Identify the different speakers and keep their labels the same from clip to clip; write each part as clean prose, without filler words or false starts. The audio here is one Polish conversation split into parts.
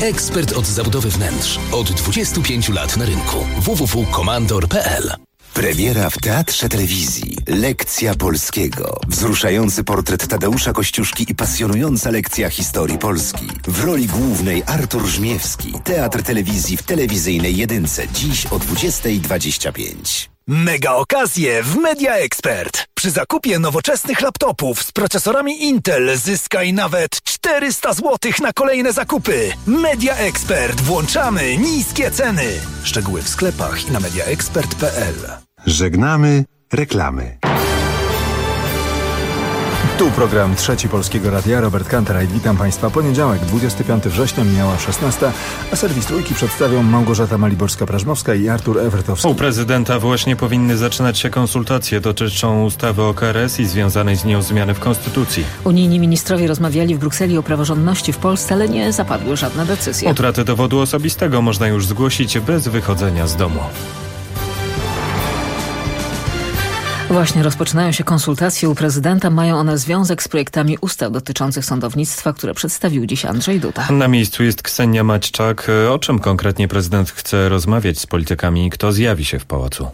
Speaker 1: Ekspert od zabudowy wnętrz. Od 25 lat na rynku. www.komandor.pl.
Speaker 2: Premiera w Teatrze Telewizji. Lekcja polskiego. Wzruszający portret Tadeusza Kościuszki i pasjonująca lekcja historii Polski. W roli głównej Artur Żmiewski. Teatr Telewizji w telewizyjnej jedynce. Dziś o 20:25.
Speaker 3: Mega okazje w Media Expert. Przy zakupie nowoczesnych laptopów z procesorami Intel zyskaj nawet 400 zł na kolejne zakupy. Media Expert. Włączamy niskie ceny. Szczegóły w sklepach i na mediaexpert.pl.
Speaker 4: Żegnamy reklamy.
Speaker 5: Tu program Trzeci Polskiego Radia. Robert Kanterajt. Witam Państwa. Poniedziałek, 25 września, minęła 16, a serwis Trójki przedstawią Małgorzata Maliborska-Prażmowska i Artur Ewertowski.
Speaker 6: U prezydenta właśnie powinny zaczynać się konsultacje. Dotyczą ustawy o KRS i związanej z nią zmiany w Konstytucji.
Speaker 7: Unijni ministrowie rozmawiali w Brukseli o praworządności w Polsce, ale nie zapadły żadne decyzje.
Speaker 6: Utratę dowodu osobistego można już zgłosić bez wychodzenia z domu.
Speaker 7: Właśnie rozpoczynają się konsultacje u prezydenta. Mają one związek z projektami ustaw dotyczących sądownictwa, które przedstawił dziś Andrzej Duda.
Speaker 6: Na miejscu jest Ksenia Maćczak. O czym konkretnie prezydent chce rozmawiać z politykami i kto zjawi się w pałacu?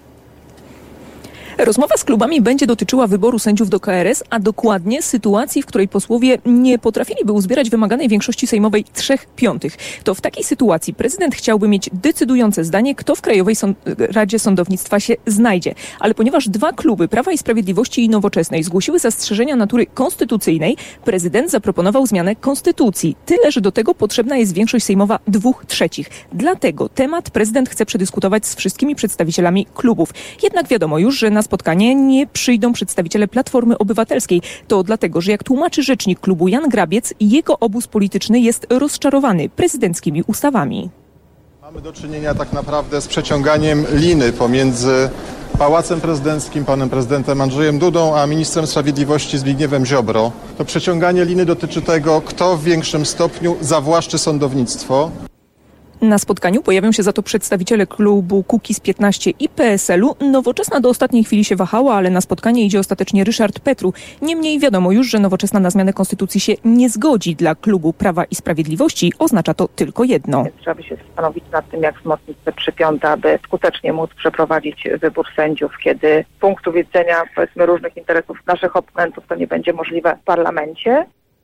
Speaker 8: Rozmowa z klubami będzie dotyczyła wyboru sędziów do KRS, a dokładnie sytuacji, w której posłowie nie potrafiliby uzbierać wymaganej większości sejmowej 3/5. To w takiej sytuacji prezydent chciałby mieć decydujące zdanie, kto w Krajowej Radzie Sądownictwa się znajdzie. Ale ponieważ dwa kluby, Prawa i Sprawiedliwości i Nowoczesnej, zgłosiły zastrzeżenia natury konstytucyjnej, prezydent zaproponował zmianę konstytucji. Tyle, że do tego potrzebna jest większość sejmowa 2/3. Dlatego temat prezydent chce przedyskutować z wszystkimi przedstawicielami klubów. Jednak wiadomo już, że na spotkanie nie przyjdą przedstawiciele Platformy Obywatelskiej. To dlatego, że jak tłumaczy rzecznik klubu Jan Grabiec, jego obóz polityczny jest rozczarowany prezydenckimi ustawami.
Speaker 9: Mamy do czynienia tak naprawdę z przeciąganiem liny pomiędzy Pałacem Prezydenckim, panem prezydentem Andrzejem Dudą, a ministrem sprawiedliwości Zbigniewem Ziobro. To przeciąganie liny dotyczy tego, kto w większym stopniu zawłaszczy sądownictwo.
Speaker 8: Na spotkaniu pojawią się za to przedstawiciele klubu Kukiz15 i PSL-u. Nowoczesna do ostatniej chwili się wahała, ale na spotkanie idzie ostatecznie Ryszard Petru. Niemniej wiadomo już, że Nowoczesna na zmianę konstytucji się nie zgodzi. Dla klubu Prawa i Sprawiedliwości oznacza to tylko jedno.
Speaker 10: Trzeba by się zastanowić nad tym, jak wzmocnić te 3/5, aby skutecznie móc przeprowadzić wybór sędziów, kiedy z punktu widzenia, powiedzmy, różnych interesów naszych oponentów to nie będzie możliwe w parlamencie.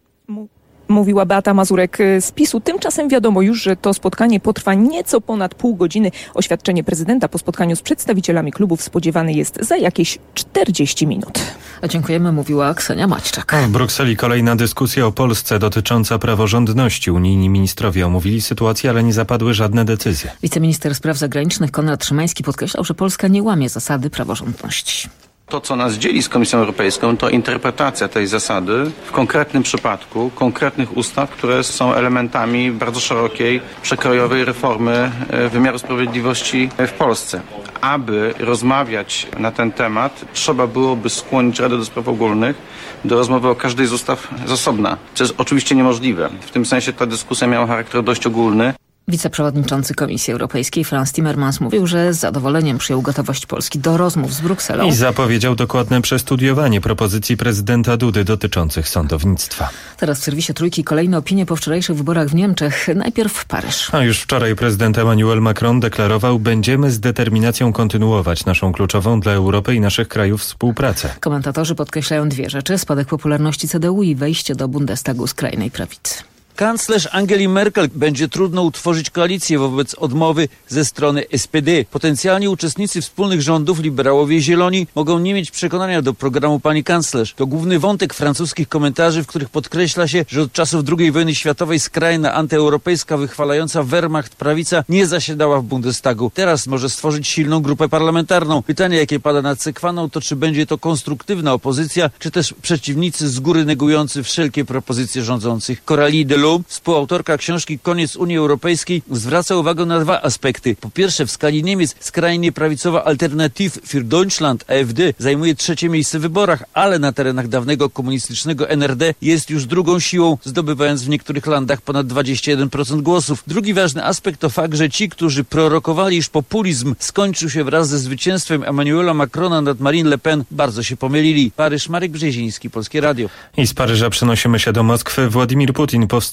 Speaker 8: Mówiła Beata Mazurek z PiS-u. Tymczasem wiadomo już, że to spotkanie potrwa nieco ponad pół godziny. Oświadczenie prezydenta po spotkaniu z przedstawicielami klubów spodziewane jest za jakieś 40 minut.
Speaker 7: Dziękujemy, mówiła Ksenia Maćczak.
Speaker 6: W Brukseli kolejna dyskusja o Polsce dotycząca praworządności. Unijni ministrowie omówili sytuację, ale nie zapadły żadne decyzje.
Speaker 7: Wiceminister spraw zagranicznych Konrad Szymański podkreślał, że Polska nie łamie zasady praworządności.
Speaker 11: To, co nas dzieli z Komisją Europejską, to interpretacja tej zasady w konkretnym przypadku, konkretnych ustaw, które są elementami bardzo szerokiej, przekrojowej reformy wymiaru sprawiedliwości w Polsce. Aby rozmawiać na ten temat, trzeba byłoby skłonić Radę do Spraw Ogólnych do rozmowy o każdej z ustaw z osobna, co jest oczywiście niemożliwe. W tym sensie ta dyskusja miała charakter dość ogólny.
Speaker 7: Wiceprzewodniczący Komisji Europejskiej Frans Timmermans mówił, że z zadowoleniem przyjął gotowość Polski do rozmów z Brukselą.
Speaker 6: I zapowiedział dokładne przestudiowanie propozycji prezydenta Dudy dotyczących sądownictwa.
Speaker 7: Teraz w serwisie Trójki kolejne opinie po wczorajszych wyborach w Niemczech. Najpierw Paryż.
Speaker 6: A już wczoraj prezydent Emmanuel Macron deklarował: będziemy z determinacją kontynuować naszą kluczową dla Europy i naszych krajów współpracę.
Speaker 7: Komentatorzy podkreślają dwie rzeczy: spadek popularności CDU i wejście do Bundestagu skrajnej prawicy.
Speaker 12: Kanclerz Angeli Merkel będzie trudno utworzyć koalicję wobec odmowy ze strony SPD. Potencjalni uczestnicy wspólnych rządów, liberałowie i zieloni, mogą nie mieć przekonania do programu pani kanclerz. To główny wątek francuskich komentarzy, w których podkreśla się, że od czasów II wojny światowej skrajna antyeuropejska, wychwalająca Wehrmacht prawica nie zasiadała w Bundestagu. Teraz może stworzyć silną grupę parlamentarną. Pytanie, jakie pada nad Sekwaną, to czy będzie to konstruktywna opozycja, czy też przeciwnicy z góry negujący wszelkie propozycje rządzących. Coralie Delon, współautorka książki Koniec Unii Europejskiej, zwraca uwagę na dwa aspekty. Po pierwsze, w skali Niemiec skrajnie prawicowa Alternative für Deutschland, AfD, zajmuje 3. miejsce w wyborach, ale na terenach dawnego komunistycznego NRD jest już drugą siłą, zdobywając w niektórych landach ponad 21% głosów. Drugi ważny aspekt to fakt, że ci, którzy prorokowali, iż populizm skończył się wraz ze zwycięstwem Emmanuela Macrona nad Marine Le Pen, bardzo się pomylili. Paryż, Marek Brzeziński, Polskie Radio.
Speaker 6: I z Paryża przenosimy się do Moskwy. Władimir Putin powstrzymał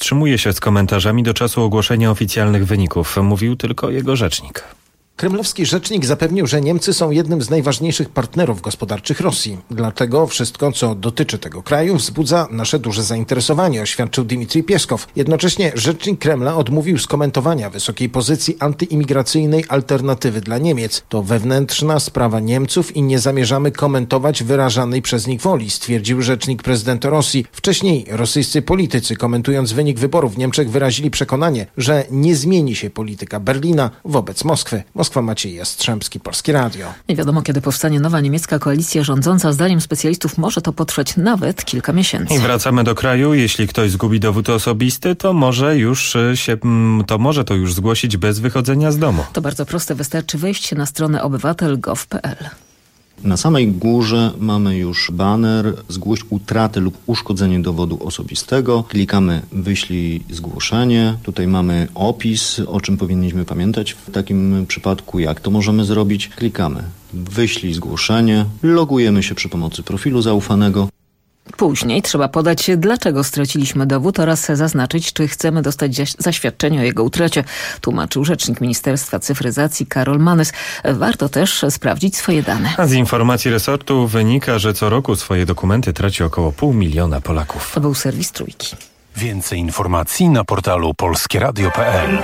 Speaker 6: wstrzymuje się z komentarzami do czasu ogłoszenia oficjalnych wyników. Mówił tylko jego rzecznik.
Speaker 13: Kremlowski rzecznik zapewnił, że Niemcy są jednym z najważniejszych partnerów gospodarczych Rosji. Dlatego wszystko, co dotyczy tego kraju, wzbudza nasze duże zainteresowanie, oświadczył Dmitrij Pieskow. Jednocześnie rzecznik Kremla odmówił skomentowania wysokiej pozycji antyimigracyjnej Alternatywy dla Niemiec. To wewnętrzna sprawa Niemców i nie zamierzamy komentować wyrażanej przez nich woli, stwierdził rzecznik prezydenta Rosji. Wcześniej rosyjscy politycy, komentując wynik wyborów w Niemczech, wyrazili przekonanie, że nie zmieni się polityka Berlina wobec Moskwy. Moskwa, Maciej Jastrzębski, Polskie Radio.
Speaker 7: Nie wiadomo, kiedy powstanie nowa niemiecka koalicja rządząca. Zdaniem specjalistów może to potrwać nawet kilka miesięcy.
Speaker 6: I wracamy do kraju. Jeśli ktoś zgubi dowód osobisty, to może to już zgłosić bez wychodzenia z domu.
Speaker 7: To bardzo proste. Wystarczy wejść na stronę obywatel.gov.pl.
Speaker 14: Na samej górze mamy już baner zgłoś utratę lub uszkodzenie dowodu osobistego. Klikamy wyślij zgłoszenie. Tutaj mamy opis, o czym powinniśmy pamiętać w takim przypadku, jak to możemy zrobić. Klikamy wyślij zgłoszenie, logujemy się przy pomocy profilu zaufanego.
Speaker 7: Później trzeba podać, dlaczego straciliśmy dowód oraz zaznaczyć, czy chcemy dostać zaświadczenie o jego utracie, tłumaczył rzecznik Ministerstwa Cyfryzacji Karol Manys. Warto też sprawdzić swoje dane.
Speaker 6: A z informacji resortu wynika, że co roku swoje dokumenty traci około 500 000 Polaków.
Speaker 7: To był serwis Trójki.
Speaker 15: Więcej informacji na portalu polskieradio.pl.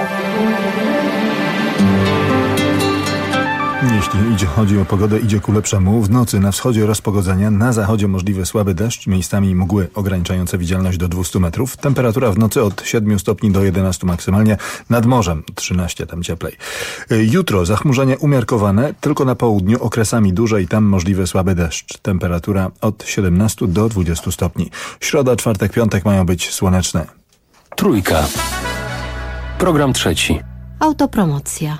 Speaker 5: Jeśli chodzi o pogodę, idzie ku lepszemu. W nocy na wschodzie rozpogodzenia, na zachodzie możliwy słaby deszcz, miejscami mgły ograniczające widzialność do 200 metrów. Temperatura w nocy od 7 stopni do 11 maksymalnie, nad morzem 13 tam cieplej. Jutro zachmurzenie umiarkowane, tylko na południu okresami duże i tam możliwy słaby deszcz. Temperatura od 17 do 20 stopni. Środa, czwartek, piątek mają być słoneczne.
Speaker 1: Trójka. Program trzeci.
Speaker 16: Autopromocja.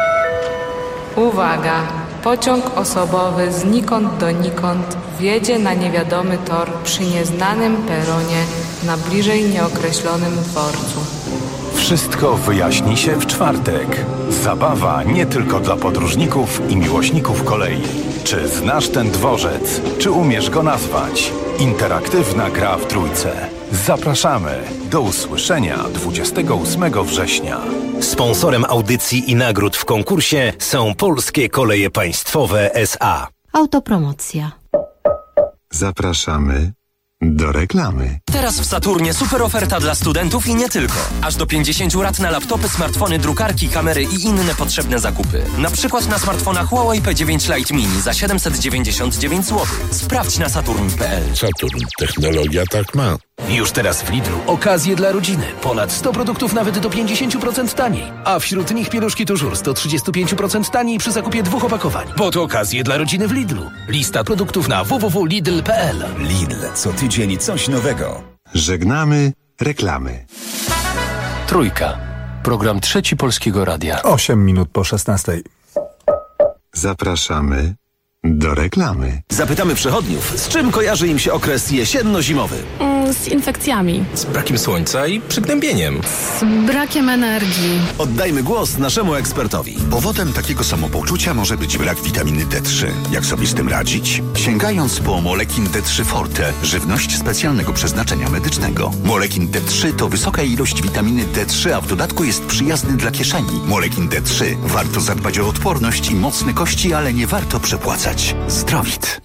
Speaker 17: Uwaga! Pociąg osobowy znikąd donikąd wjedzie na niewiadomy tor przy nieznanym peronie na bliżej nieokreślonym dworcu.
Speaker 15: Wszystko wyjaśni się w czwartek. Zabawa nie tylko dla podróżników i miłośników kolei. Czy znasz ten dworzec? Czy umiesz go nazwać? Interaktywna gra w Trójce. Zapraszamy. Do usłyszenia 28 września.
Speaker 18: Sponsorem audycji i nagród w konkursie są Polskie Koleje Państwowe S.A.
Speaker 16: Autopromocja.
Speaker 4: Zapraszamy do reklamy.
Speaker 19: Teraz w Saturnie super oferta dla studentów i nie tylko. Aż do 50 rat na laptopy, smartfony, drukarki, kamery i inne potrzebne zakupy. Na przykład na smartfonach Huawei P9 Lite Mini za 799 zł. Sprawdź na saturn.pl.
Speaker 20: Saturn. Technologia tak ma.
Speaker 1: Już teraz w Lidlu okazje dla rodziny. Ponad 100 produktów nawet do 50% taniej. A wśród nich pieluszki Tużur do 35% taniej przy zakupie 2 opakowań. Bo to okazje dla rodziny w Lidlu. Lista produktów na www.lidl.pl.
Speaker 21: Lidl. Co tydzień coś nowego.
Speaker 4: Żegnamy reklamy.
Speaker 1: Trójka. Program trzeci Polskiego Radia.
Speaker 5: 8 minut po 16.
Speaker 4: Zapraszamy do reklamy.
Speaker 21: Zapytamy przechodniów, z czym kojarzy im się okres jesienno-zimowy?
Speaker 22: Z infekcjami.
Speaker 21: Z brakiem słońca i przygnębieniem.
Speaker 22: Z brakiem energii.
Speaker 21: Oddajmy głos naszemu ekspertowi.
Speaker 23: Powodem takiego samopoczucia może być brak witaminy D3. Jak sobie z tym radzić? Sięgając po Molekin D3 Forte, żywność specjalnego przeznaczenia medycznego. Molekin D3 to wysoka ilość witaminy D3, a w dodatku jest przyjazny dla kieszeni. Molekin D3. Warto zadbać o odporność i mocne kości, ale nie warto przepłacać. Zdrowit.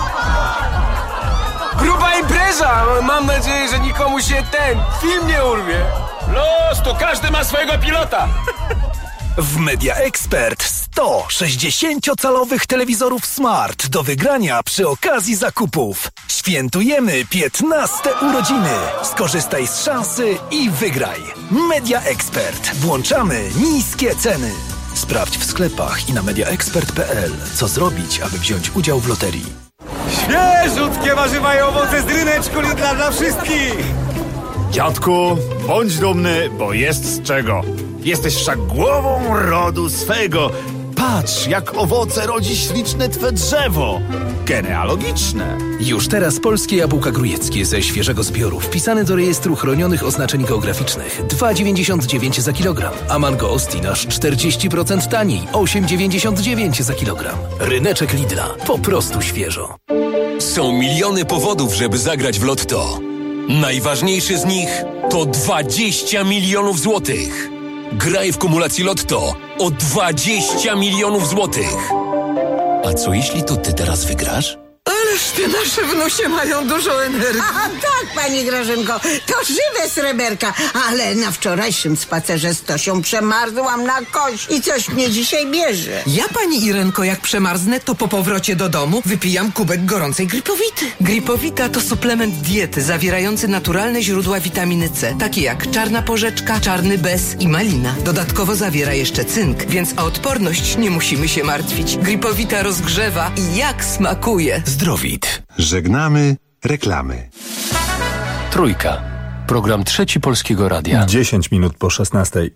Speaker 24: Gruba impreza! Mam nadzieję, że nikomu się ten film nie urwie. Los, to każdy ma swojego pilota.
Speaker 3: W Media Expert 100 60-calowych telewizorów Smart do wygrania przy okazji zakupów. Świętujemy 15 urodziny. Skorzystaj z szansy i wygraj. Media Expert. Włączamy niskie ceny. Sprawdź w sklepach i na mediaexpert.pl, co zrobić, aby wziąć udział w loterii.
Speaker 24: Świeżutkie warzywa i owoce z ryneczku Lidla dla wszystkich.
Speaker 25: Dziadku, bądź dumny, bo jest z czego. Jesteś wszak głową rodu swego. Patrz, jak owoce rodzi śliczne twe drzewo. Genealogiczne.
Speaker 1: Już teraz polskie jabłka grujeckie ze świeżego zbioru wpisane do rejestru chronionych oznaczeń geograficznych. 2,99 za kilogram. A mango Austin aż 40% taniej. 8,99 za kilogram. Ryneczek Lidla. Po prostu świeżo.
Speaker 26: Są miliony powodów, żeby zagrać w Lotto. Najważniejszy z nich
Speaker 24: to 20 milionów złotych. Graj w kumulacji Lotto o 20 milionów złotych. A co jeśli to ty teraz wygrasz?
Speaker 2: Ależ te nasze wnusie mają dużo energii.
Speaker 8: A tak, pani Grażynko, to żywe sreberka, ale na wczorajszym spacerze z Tosią przemarzłam na kość i coś mnie dzisiaj bierze.
Speaker 2: Ja, pani Irenko, jak przemarznę, to po powrocie do domu wypijam kubek gorącej Gripowity. Gripowita to suplement diety zawierający naturalne źródła witaminy C, takie jak czarna porzeczka, czarny bez i malina. Dodatkowo zawiera jeszcze cynk, więc o odporność nie musimy się martwić. Gripowita rozgrzewa i jak smakuje.
Speaker 15: Zdrowit.
Speaker 4: Żegnamy reklamy.
Speaker 9: Trójka. Program Trzeci Polskiego Radia.
Speaker 5: 10 minut po 16.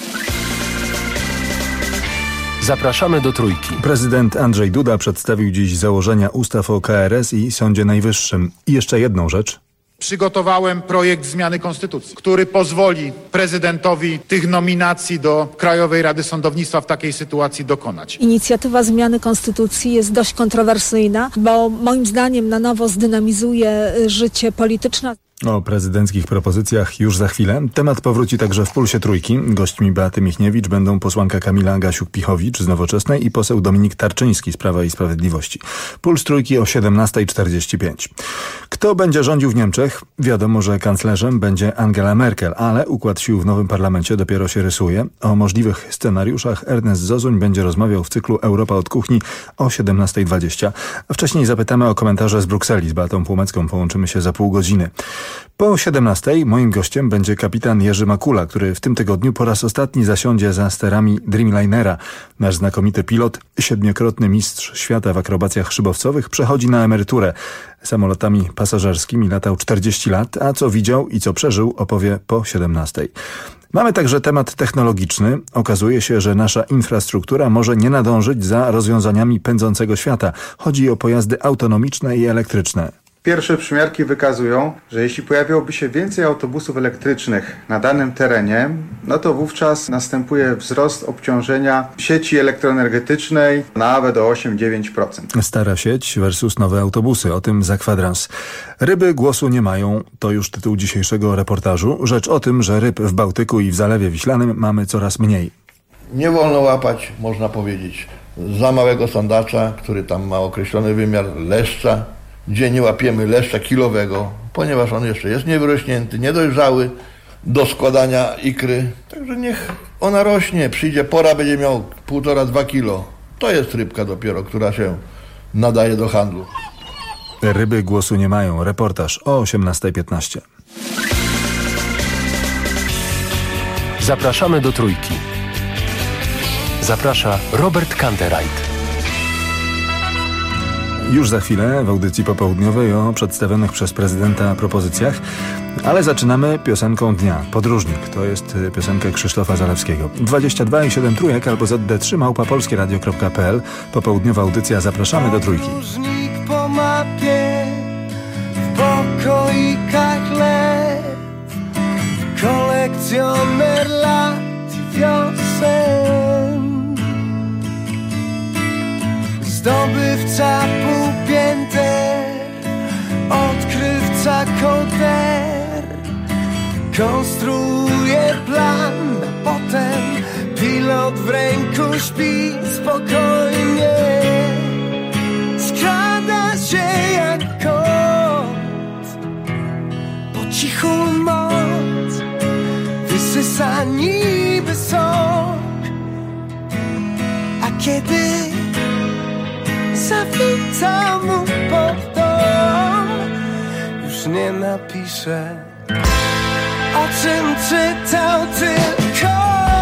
Speaker 9: Zapraszamy do Trójki.
Speaker 5: Prezydent Andrzej Duda przedstawił dziś założenia ustaw o KRS i Sądzie Najwyższym. I jeszcze jedną rzecz.
Speaker 10: Przygotowałem projekt zmiany konstytucji, który pozwoli prezydentowi tych nominacji do Krajowej Rady Sądownictwa w takiej sytuacji dokonać.
Speaker 11: Inicjatywa zmiany konstytucji jest dość kontrowersyjna, bo moim zdaniem na nowo zdynamizuje życie polityczne.
Speaker 5: O prezydenckich propozycjach już za chwilę. Temat powróci także w Pulsie Trójki. Gośćmi Beaty Michniewicz będą posłanka Kamila Gasiuk-Pichowicz z Nowoczesnej i poseł Dominik Tarczyński z Prawa i Sprawiedliwości. Puls Trójki o 17:45. Kto będzie rządził w Niemczech? Wiadomo, że kanclerzem będzie Angela Merkel, ale układ sił w nowym parlamencie dopiero się rysuje. O możliwych scenariuszach Ernest Zozuń będzie rozmawiał w cyklu Europa od kuchni o 17:20. A wcześniej zapytamy o komentarze z Brukseli. Z Beatą Płomecką połączymy się za pół godziny. Po 17:00 moim gościem będzie kapitan Jerzy Makula, który w tym tygodniu po raz ostatni zasiądzie za sterami Dreamlinera. Nasz znakomity pilot, 7-krotny mistrz świata w akrobacjach szybowcowych, przechodzi na emeryturę. Samolotami pasażerskimi latał 40 lat, a co widział i co przeżył opowie po 17:00. Mamy także temat technologiczny. Okazuje się, że nasza infrastruktura może nie nadążyć za rozwiązaniami pędzącego świata. Chodzi o pojazdy autonomiczne i elektryczne.
Speaker 26: Pierwsze przymiarki wykazują, że jeśli pojawiłoby się więcej autobusów elektrycznych na danym terenie, no to wówczas następuje wzrost obciążenia sieci elektroenergetycznej nawet o 8-9%.
Speaker 5: Stara sieć versus nowe autobusy. O tym za kwadrans. Ryby głosu nie mają. To już tytuł dzisiejszego reportażu. Rzecz o tym, że ryb w Bałtyku i w Zalewie Wiślanym mamy coraz mniej.
Speaker 27: Nie wolno łapać, można powiedzieć, za małego sondacza, który tam ma określony wymiar leszcza. Gdzie nie łapiemy leszcza kilowego, ponieważ on jeszcze jest niewyrośnięty, niedojrzały do składania ikry. Także niech ona rośnie, przyjdzie pora, będzie miał 1,5–2 kilo. To jest rybka dopiero, która się nadaje do handlu.
Speaker 5: Ryby głosu nie mają. Reportaż o 18:15.
Speaker 9: Zapraszamy do Trójki. Zaprasza Robert Kantereit.
Speaker 5: Już za chwilę w audycji popołudniowej o przedstawionych przez prezydenta propozycjach, ale zaczynamy piosenką dnia. Podróżnik to jest piosenka Krzysztofa Zalewskiego. 22,7 trójek albo ZD3@polskieradio.pl. Popołudniowa audycja. Zapraszamy do Trójki.
Speaker 28: Podróżnik po mapie, w pokoikach lew, kolekcjoner lat i wiosen, zdobywca półpięter, odkrywca kołder, konstruuje plan, a potem pilot w ręku śpi spokojnie, skrada się jak kot, po cichu moc wysysa niby sok, a kiedy zawita mu pod dom, już nie napisze, o czym czytał tylko.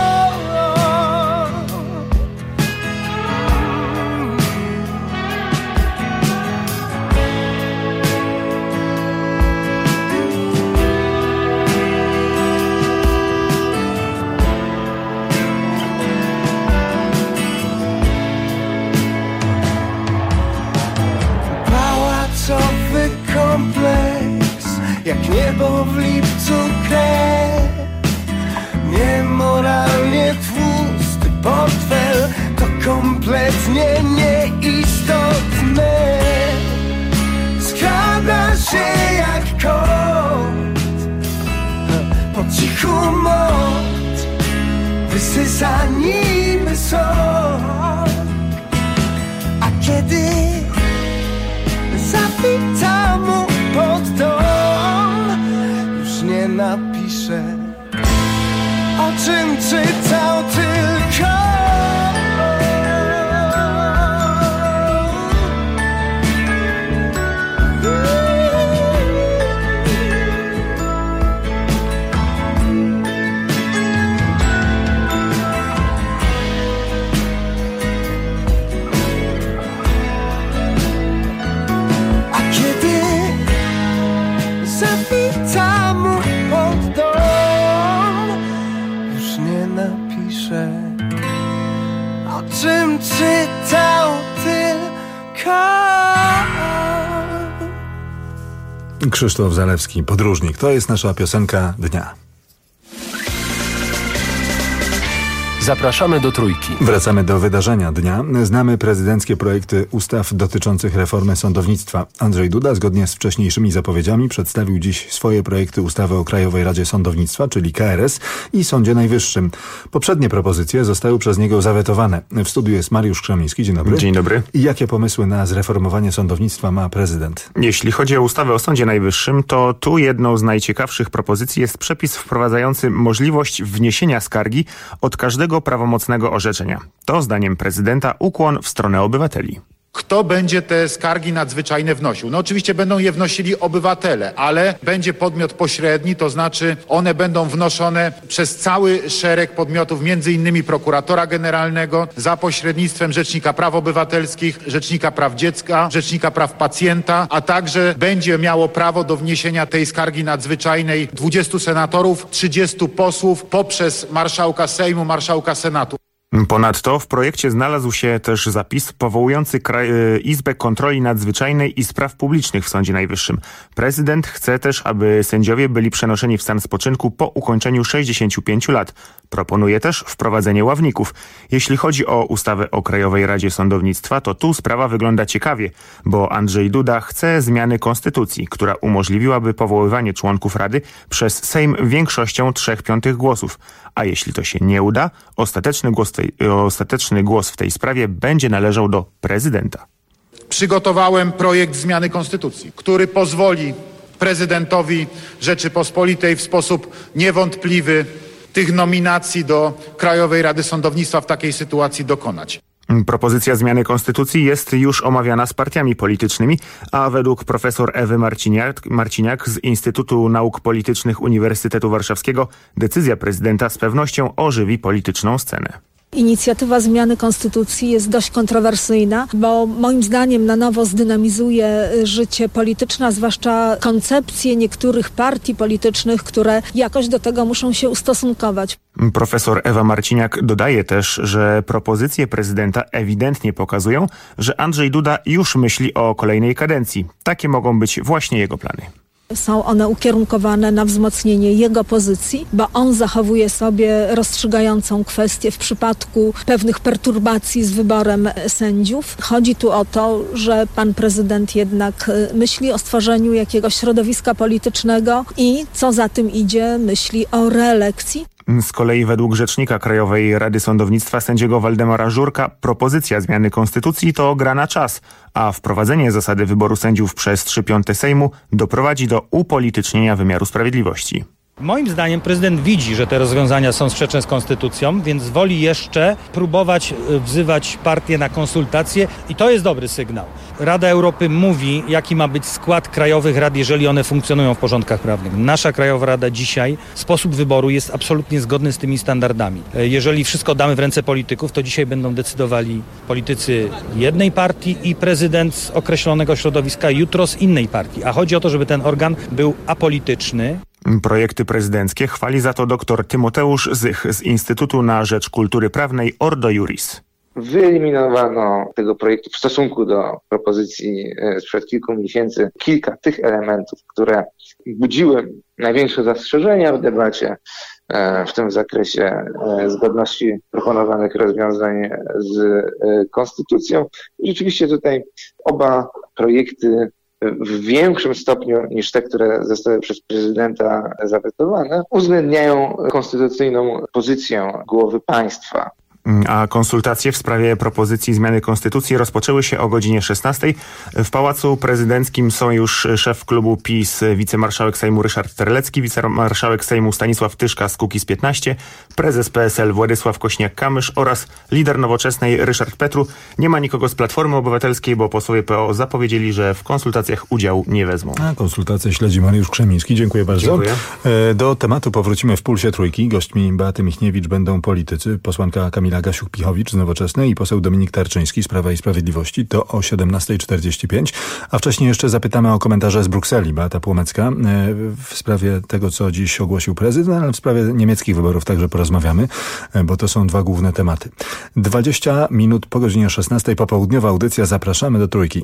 Speaker 28: Kompleks, jak niebo w lipcu krew, niemoralnie tłusty portfel, to kompletnie nieistotne, skrada się jak kot, kilku moc wysysa niby sok. A kiedy zawita mu pod dom, już nie napisze, o czym czytał tylko. Zawita mu pod dom, już nie napisze, o czym czytał tylko.
Speaker 5: Krzysztof Zalewski, Podróżnik. To jest nasza piosenka dnia.
Speaker 9: Zapraszamy do Trójki.
Speaker 5: Wracamy do wydarzenia dnia. Znamy prezydenckie projekty ustaw dotyczących reformy sądownictwa. Andrzej Duda, zgodnie z wcześniejszymi zapowiedziami, przedstawił dziś swoje projekty ustawy o Krajowej Radzie Sądownictwa, czyli KRS, i Sądzie Najwyższym. Poprzednie propozycje zostały przez niego zawetowane. W studiu jest Mariusz Krzemiński. Dzień dobry.
Speaker 6: Dzień dobry.
Speaker 5: I jakie pomysły na zreformowanie sądownictwa ma prezydent?
Speaker 6: Jeśli chodzi o ustawę o Sądzie Najwyższym, to tu jedną z najciekawszych propozycji jest przepis wprowadzający możliwość wniesienia skargi od każdego prawomocnego orzeczenia. To zdaniem prezydenta ukłon w stronę obywateli.
Speaker 10: Kto będzie te skargi nadzwyczajne wnosił? No oczywiście będą je wnosili obywatele, ale będzie podmiot pośredni, to znaczy one będą wnoszone przez cały szereg podmiotów, między innymi prokuratora generalnego, za pośrednictwem Rzecznika Praw Obywatelskich, Rzecznika Praw Dziecka, Rzecznika Praw Pacjenta, a także będzie miało prawo do wniesienia tej skargi nadzwyczajnej 20 senatorów, 30 posłów poprzez marszałka Sejmu, marszałka Senatu.
Speaker 6: Ponadto w projekcie znalazł się też zapis powołujący Izbę Kontroli Nadzwyczajnej i Spraw Publicznych w Sądzie Najwyższym. Prezydent chce też, aby sędziowie byli przenoszeni w stan spoczynku po ukończeniu 65 lat. Proponuje też wprowadzenie ławników. Jeśli chodzi o ustawę o Krajowej Radzie Sądownictwa, to tu sprawa wygląda ciekawie, bo Andrzej Duda chce zmiany konstytucji, która umożliwiłaby powoływanie członków Rady przez Sejm większością 3/5 głosów. A jeśli to się nie uda, ostateczny głos w tej sprawie będzie należał do prezydenta.
Speaker 10: Przygotowałem projekt zmiany konstytucji, który pozwoli prezydentowi Rzeczypospolitej w sposób niewątpliwy tych nominacji do Krajowej Rady Sądownictwa w takiej sytuacji dokonać.
Speaker 6: Propozycja zmiany konstytucji jest już omawiana z partiami politycznymi, a według profesor Ewy Marciniak z Instytutu Nauk Politycznych Uniwersytetu Warszawskiego decyzja prezydenta z pewnością ożywi polityczną scenę.
Speaker 11: Inicjatywa zmiany konstytucji jest dość kontrowersyjna, bo moim zdaniem na nowo zdynamizuje życie polityczne, a zwłaszcza koncepcje niektórych partii politycznych, które jakoś do tego muszą się ustosunkować.
Speaker 6: Profesor Ewa Marciniak dodaje też, że propozycje prezydenta ewidentnie pokazują, że Andrzej Duda już myśli o kolejnej kadencji. Takie mogą być właśnie jego plany.
Speaker 11: Są one ukierunkowane na wzmocnienie jego pozycji, bo on zachowuje sobie rozstrzygającą kwestię w przypadku pewnych perturbacji z wyborem sędziów. Chodzi tu o to, że pan prezydent jednak myśli o stworzeniu jakiegoś środowiska politycznego i co za tym idzie, myśli o reelekcji.
Speaker 6: Z kolei według rzecznika Krajowej Rady Sądownictwa sędziego Waldemara Żurka propozycja zmiany konstytucji to gra na czas, a wprowadzenie zasady wyboru sędziów przez 3/5 Sejmu doprowadzi do upolitycznienia wymiaru sprawiedliwości.
Speaker 7: Moim zdaniem prezydent widzi, że te rozwiązania są sprzeczne z konstytucją, więc woli jeszcze próbować wzywać partie na konsultacje i to jest dobry sygnał. Rada Europy mówi, jaki ma być skład krajowych rad, jeżeli one funkcjonują w porządkach prawnych. Nasza Krajowa Rada dzisiaj, sposób wyboru jest absolutnie zgodny z tymi standardami. Jeżeli wszystko damy w ręce polityków, to dzisiaj będą decydowali politycy jednej partii i prezydent z określonego środowiska jutro z innej partii. A chodzi o to, żeby ten organ był apolityczny.
Speaker 6: Projekty prezydenckie chwali za to dr Tymoteusz Zych z Instytutu na Rzecz Kultury Prawnej Ordo Iuris.
Speaker 12: Wyeliminowano tego projektu w stosunku do propozycji sprzed kilku miesięcy kilka tych elementów, które budziły największe zastrzeżenia w debacie w tym zakresie zgodności proponowanych rozwiązań z konstytucją. I rzeczywiście tutaj oba projekty w większym stopniu niż te, które zostały przez prezydenta zawetowane, uwzględniają konstytucyjną pozycję głowy państwa.
Speaker 6: A konsultacje w sprawie propozycji zmiany konstytucji rozpoczęły się o godzinie 16. W Pałacu Prezydenckim są już szef klubu PiS, wicemarszałek Sejmu Ryszard Terlecki, wicemarszałek Sejmu Stanisław Tyszka z Kukiz15, prezes PSL Władysław Kośniak-Kamysz oraz lider Nowoczesnej Ryszard Petru. Nie ma nikogo z Platformy Obywatelskiej, bo posłowie PO zapowiedzieli, że w konsultacjach udziału nie wezmą.
Speaker 5: A konsultacje śledzi Mariusz Krzemiński. Dziękuję bardzo.
Speaker 6: Dziękuję.
Speaker 5: Do tematu powrócimy w Pulsie Trójki. Gośćmi Beaty Michniewicz będą politycy, posłanka Kamila Gasiuk-Pichowicz z Nowoczesnej i poseł Dominik Tarczyński z Prawa i Sprawiedliwości. To o 17:45. A wcześniej jeszcze zapytamy o komentarze z Brukseli. Beata Płomecka w sprawie tego, co dziś ogłosił prezydent, ale w sprawie niemieckich wyborów także porozmawiamy, bo to są dwa główne tematy. 20 minut po godzinie 16. Popołudniowa audycja. Zapraszamy do Trójki.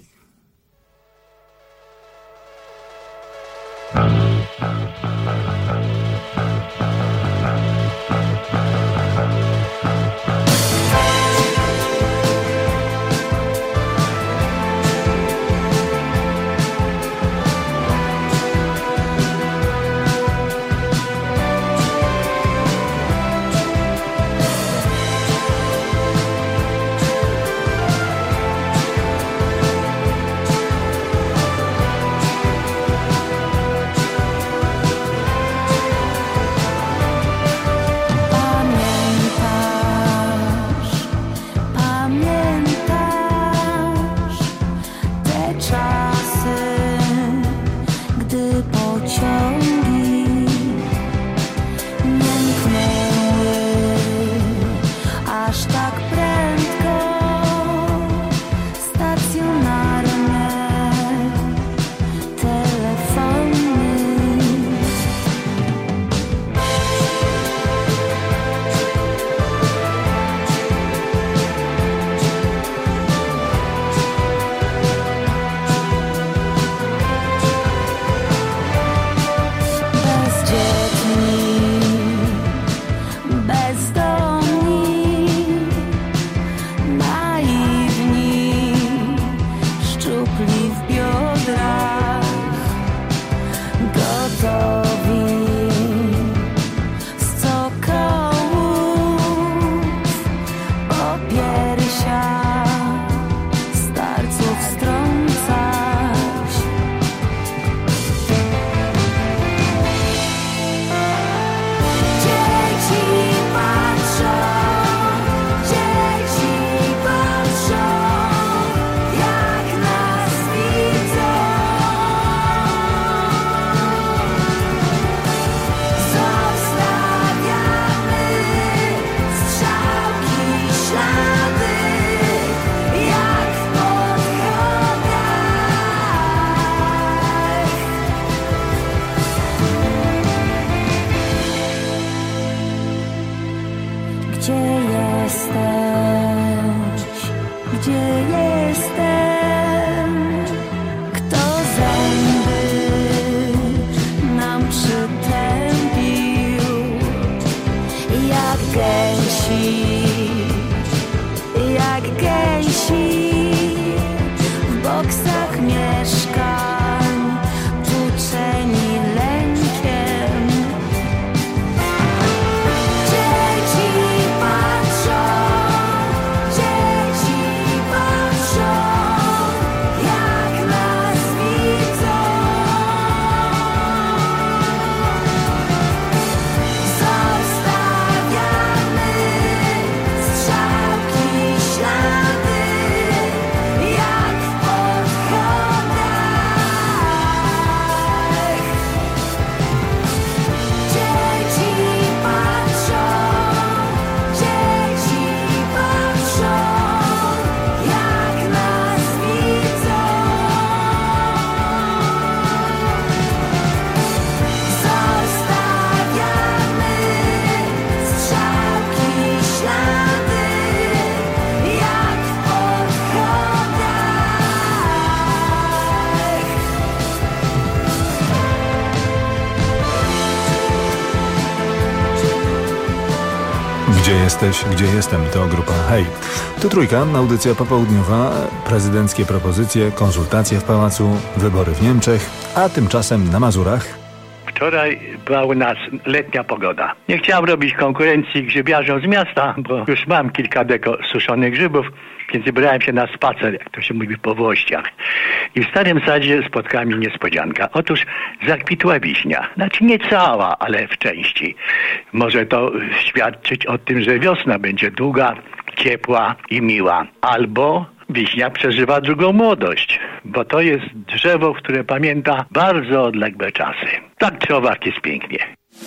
Speaker 5: Gdzie jesteś, gdzie jestem, to grupa Hej. Tu Trójka, audycja popołudniowa, prezydenckie propozycje, konsultacje w pałacu, wybory w Niemczech, a tymczasem na Mazurach.
Speaker 13: Wczoraj była u nas letnia pogoda. Nie chciałem robić konkurencji grzybiarzom z miasta, bo już mam kilka deko suszonych grzybów, więc wybrałem się na spacer, jak to się mówi, po Włościach. I w Starym Sadzie spotkała mnie niespodzianka. Otóż zakwitła wiśnia. Znaczy nie cała, ale w części. Może to świadczyć o tym, że wiosna będzie długa, ciepła i miła. Albo wiśnia przeżywa drugą młodość, bo to jest drzewo, które pamięta bardzo odległe czasy. Tak czy owak jest pięknie.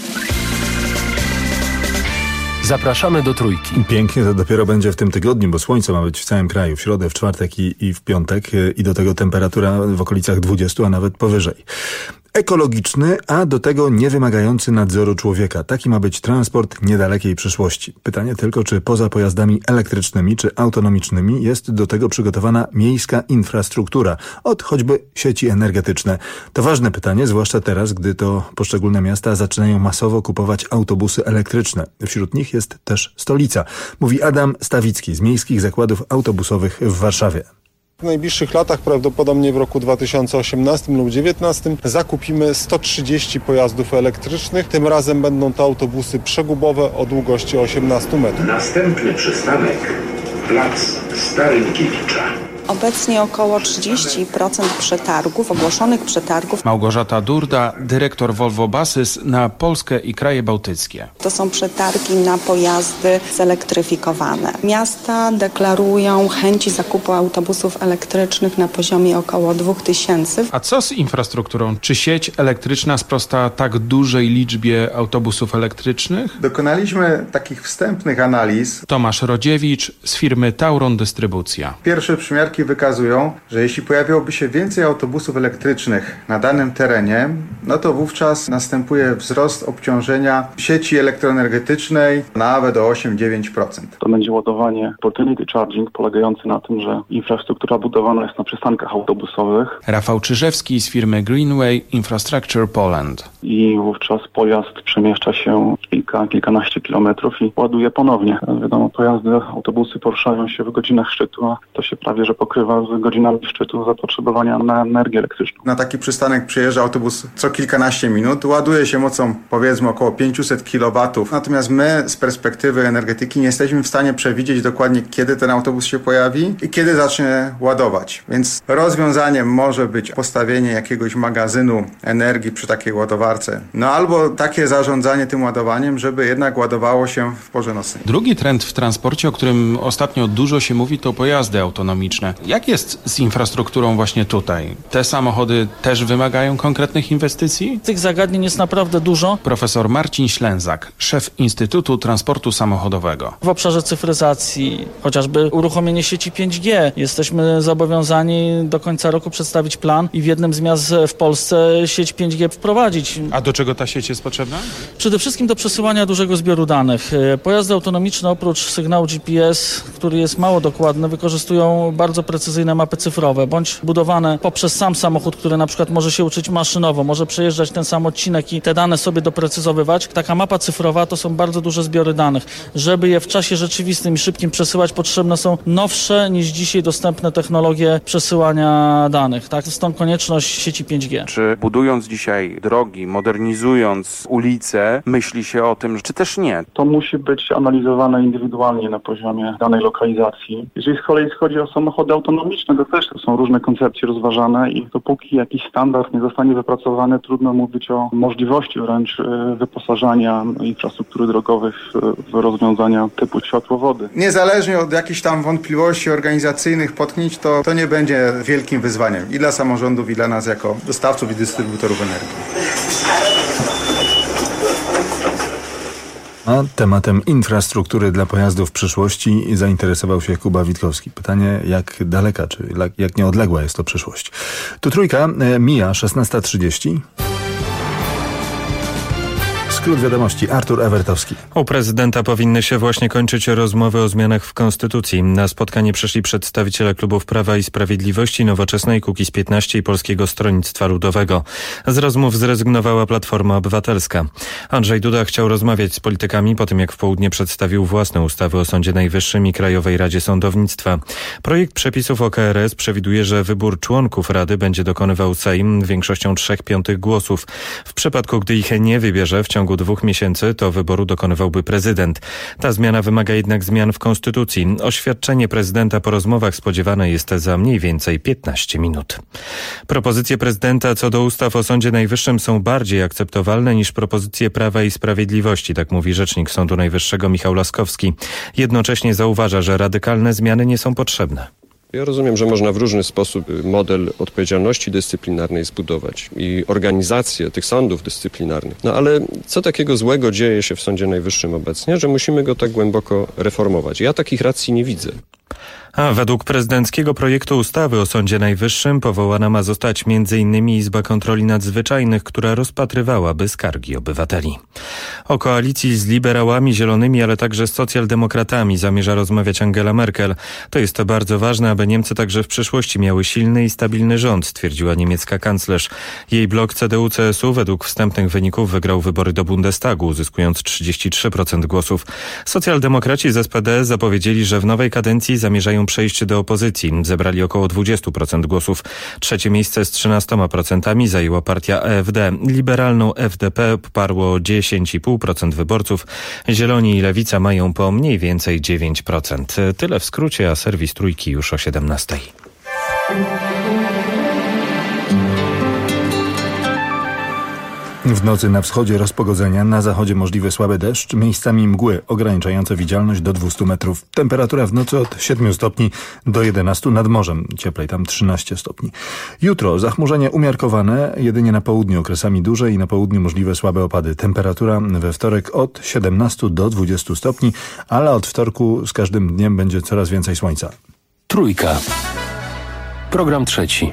Speaker 9: Zapraszamy do Trójki.
Speaker 5: Pięknie to dopiero będzie w tym tygodniu, bo słońce ma być w całym kraju. W środę, w czwartek i w piątek. I do tego temperatura w okolicach 20, a nawet powyżej. Ekologiczny, a do tego nie wymagający nadzoru człowieka. Taki ma być transport niedalekiej przyszłości. Pytanie tylko, czy poza pojazdami elektrycznymi czy autonomicznymi jest do tego przygotowana miejska infrastruktura, od choćby sieci energetyczne. To ważne pytanie, zwłaszcza teraz, gdy to poszczególne miasta zaczynają masowo kupować autobusy elektryczne. Wśród nich jest też stolica, mówi Adam Stawicki z Miejskich Zakładów Autobusowych w Warszawie.
Speaker 14: W najbliższych latach, prawdopodobnie w roku 2018 lub 2019, zakupimy 130 pojazdów elektrycznych. Tym razem będą to autobusy przegubowe o długości 18 metrów.
Speaker 16: Następny przystanek plac Starynkiewicza.
Speaker 17: Obecnie około 30% przetargów, ogłoszonych przetargów.
Speaker 18: Małgorzata Durda, dyrektor Volvo Buses na Polskę i kraje bałtyckie.
Speaker 17: To są przetargi na pojazdy zelektryfikowane. Miasta deklarują chęci zakupu autobusów elektrycznych na poziomie około 2000.
Speaker 18: A co z infrastrukturą? Czy sieć elektryczna sprosta tak dużej liczbie autobusów elektrycznych?
Speaker 26: Dokonaliśmy takich wstępnych analiz.
Speaker 18: Tomasz Rodziewicz z firmy Tauron Dystrybucja.
Speaker 26: Pierwsze przymiarki wykazują, że jeśli pojawiłoby się więcej autobusów elektrycznych na danym terenie, no to wówczas następuje wzrost obciążenia sieci elektroenergetycznej nawet o 8-9%.
Speaker 19: To będzie ładowanie opportunity charging polegający na tym, że infrastruktura budowana jest na przystankach autobusowych.
Speaker 18: Rafał Czyżewski z firmy Greenway Infrastructure Poland.
Speaker 19: I wówczas pojazd przemieszcza się kilkanaście kilometrów i ładuje ponownie. Wiadomo, pojazdy, autobusy poruszają się w godzinach szczytu, a to się prawie że pokrywa z godzinami szczytu zapotrzebowania na energię elektryczną.
Speaker 26: Na taki przystanek przyjeżdża autobus co kilkanaście minut, ładuje się mocą powiedzmy około 500 kW. Natomiast my z perspektywy energetyki nie jesteśmy w stanie przewidzieć dokładnie, kiedy ten autobus się pojawi i kiedy zacznie ładować. Więc rozwiązaniem może być postawienie jakiegoś magazynu energii przy takiej ładowarce. No albo takie zarządzanie tym ładowaniem, żeby jednak ładowało się w porze nocnej.
Speaker 18: Drugi trend w transporcie, o którym ostatnio dużo się mówi, to pojazdy autonomiczne. Jak jest z infrastrukturą właśnie tutaj? Te samochody też wymagają konkretnych inwestycji?
Speaker 20: Tych zagadnień jest naprawdę dużo.
Speaker 18: Profesor Marcin Ślęzak, szef Instytutu Transportu Samochodowego.
Speaker 20: W obszarze cyfryzacji, chociażby uruchomienie sieci 5G. Jesteśmy zobowiązani do końca roku przedstawić plan i w jednym z miast w Polsce sieć 5G wprowadzić.
Speaker 18: A do czego ta sieć jest potrzebna?
Speaker 20: Przede wszystkim do przesyłania dużego zbioru danych. Pojazdy autonomiczne oprócz sygnału GPS, który jest mało dokładny, wykorzystują bardzo precyzyjne mapy cyfrowe, bądź budowane poprzez sam samochód, który na przykład może się uczyć maszynowo, może przejeżdżać ten sam odcinek i te dane sobie doprecyzowywać. Taka mapa cyfrowa to są bardzo duże zbiory danych. Żeby je w czasie rzeczywistym i szybkim przesyłać, potrzebne są nowsze niż dzisiaj dostępne technologie przesyłania danych. Tak? Stąd konieczność sieci 5G.
Speaker 6: Czy budując dzisiaj drogi, modernizując ulice, myśli się o tym, czy też nie?
Speaker 19: To musi być analizowane indywidualnie na poziomie danej lokalizacji. Jeżeli z kolei chodzi o samochody autonomiczne, to też są różne koncepcje rozważane i dopóki jakiś standard nie zostanie wypracowany, trudno mówić o możliwości wręcz wyposażania infrastruktury drogowej w rozwiązania typu światłowody.
Speaker 26: Niezależnie od jakichś tam wątpliwości organizacyjnych, potknięć, to nie będzie wielkim wyzwaniem i dla samorządów, i dla nas jako dostawców i dystrybutorów energii.
Speaker 5: A tematem infrastruktury dla pojazdów przyszłości zainteresował się Kuba Witkowski. Pytanie, jak daleka, czy jak nieodległa jest to przyszłość. Tu Trójka, mija 16:30. Skrót wiadomości, Artur Ewertowski.
Speaker 1: U prezydenta powinny się właśnie kończyć rozmowy o zmianach w Konstytucji. Na spotkanie przyszli przedstawiciele klubów Prawa i Sprawiedliwości, Nowoczesnej, Kukiz15 i Polskiego Stronnictwa Ludowego. Z rozmów zrezygnowała Platforma Obywatelska. Andrzej Duda chciał rozmawiać z politykami po tym, jak w południe przedstawił własne ustawy o Sądzie Najwyższym i Krajowej Radzie Sądownictwa. Projekt przepisów o KRS przewiduje, że wybór członków Rady będzie dokonywał Sejm większością 3/5 głosów. W przypadku, gdy ich nie wybierze w ciągu 2 miesięcy, to wyboru dokonywałby prezydent. Ta zmiana wymaga jednak zmian w Konstytucji. Oświadczenie prezydenta po rozmowach spodziewane jest za mniej więcej 15 minut. Propozycje prezydenta co do ustaw o Sądzie Najwyższym są bardziej akceptowalne niż propozycje Prawa i Sprawiedliwości, tak mówi rzecznik Sądu Najwyższego Michał Laskowski. Jednocześnie zauważa, że radykalne zmiany nie są potrzebne.
Speaker 3: Ja rozumiem, że można w różny sposób model odpowiedzialności dyscyplinarnej zbudować i organizację tych sądów dyscyplinarnych. No ale co takiego złego dzieje się w Sądzie Najwyższym obecnie, że musimy go tak głęboko reformować? Ja takich racji nie widzę.
Speaker 1: A według prezydenckiego projektu ustawy o Sądzie Najwyższym powołana ma zostać m.in. Izba Kontroli Nadzwyczajnych, która rozpatrywałaby skargi obywateli. O koalicji z liberałami, zielonymi, ale także z socjaldemokratami zamierza rozmawiać Angela Merkel. To jest bardzo ważne, aby Niemcy także w przyszłości miały silny i stabilny rząd, stwierdziła niemiecka kanclerz. Jej blok CDU-CSU według wstępnych wyników wygrał wybory do Bundestagu, uzyskując 33% głosów. Socjaldemokraci z SPD zapowiedzieli, że w nowej kadencji zamierzają przejść do opozycji. Zebrali około 20% głosów. Trzecie miejsce z 13% zajęła partia AfD. Liberalną FDP poparło 10,5% wyborców. Zieloni i Lewica mają po mniej więcej 9%. Tyle w skrócie, a serwis Trójki już o 17:00.
Speaker 5: W nocy na wschodzie rozpogodzenia, na zachodzie możliwy słaby deszcz, miejscami mgły ograniczające widzialność do 200 metrów. Temperatura w nocy od 7 stopni do 11, nad morzem cieplej, tam 13 stopni. Jutro zachmurzenie umiarkowane, jedynie na południu okresami duże i na południu możliwe słabe opady. Temperatura we wtorek od 17 do 20 stopni, ale od wtorku z każdym dniem będzie coraz więcej słońca.
Speaker 9: Trójka. Program trzeci.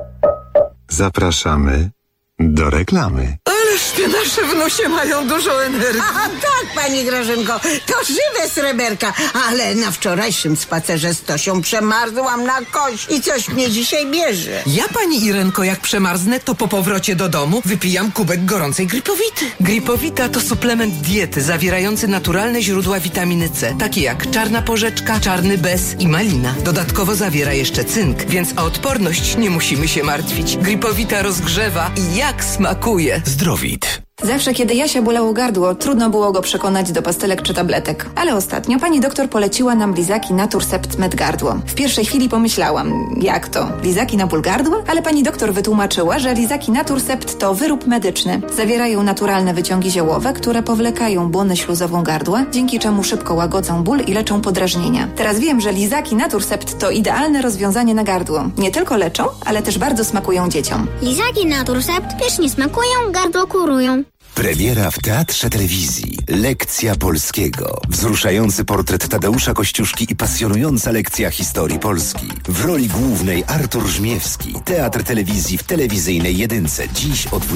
Speaker 4: Zapraszamy do reklamy.
Speaker 2: Ależ te nasze wnusie mają dużo energii.
Speaker 8: A tak, pani Grażynko, to żywe sreberka, ale na wczorajszym spacerze z Tosią przemarzłam na kość i coś mnie dzisiaj bierze.
Speaker 2: Ja, pani Irenko, jak przemarzę, to po powrocie do domu wypijam kubek gorącej gripowity. Gripowita to suplement diety zawierający naturalne źródła witaminy C, takie jak czarna porzeczka, czarny bez i malina. Dodatkowo zawiera jeszcze cynk, więc o odporność nie musimy się martwić. Gripowita rozgrzewa i jak smakuje.
Speaker 21: Zdrowit. Zawsze, kiedy Jasia bolało gardło, trudno było go przekonać do pastelek czy tabletek. Ale ostatnio pani doktor poleciła nam lizaki Naturcept Med Gardło. W pierwszej chwili pomyślałam, jak to? Lizaki na ból gardła? Ale pani doktor wytłumaczyła, że lizaki Naturcept to wyrób medyczny. Zawierają naturalne wyciągi ziołowe, które powlekają błonę śluzową gardła, dzięki czemu szybko łagodzą ból i leczą podrażnienia. Teraz wiem, że lizaki Naturcept to idealne rozwiązanie na gardło. Nie tylko leczą, ale też bardzo smakują dzieciom.
Speaker 22: Lizaki Naturcept pysznie smakują, gardło kurują.
Speaker 23: Premiera w Teatrze Telewizji. Lekcja polskiego. Wzruszający portret Tadeusza Kościuszki i pasjonująca lekcja historii Polski. W roli głównej Artur Żmiewski. Teatr Telewizji w telewizyjnej jedynce. Dziś o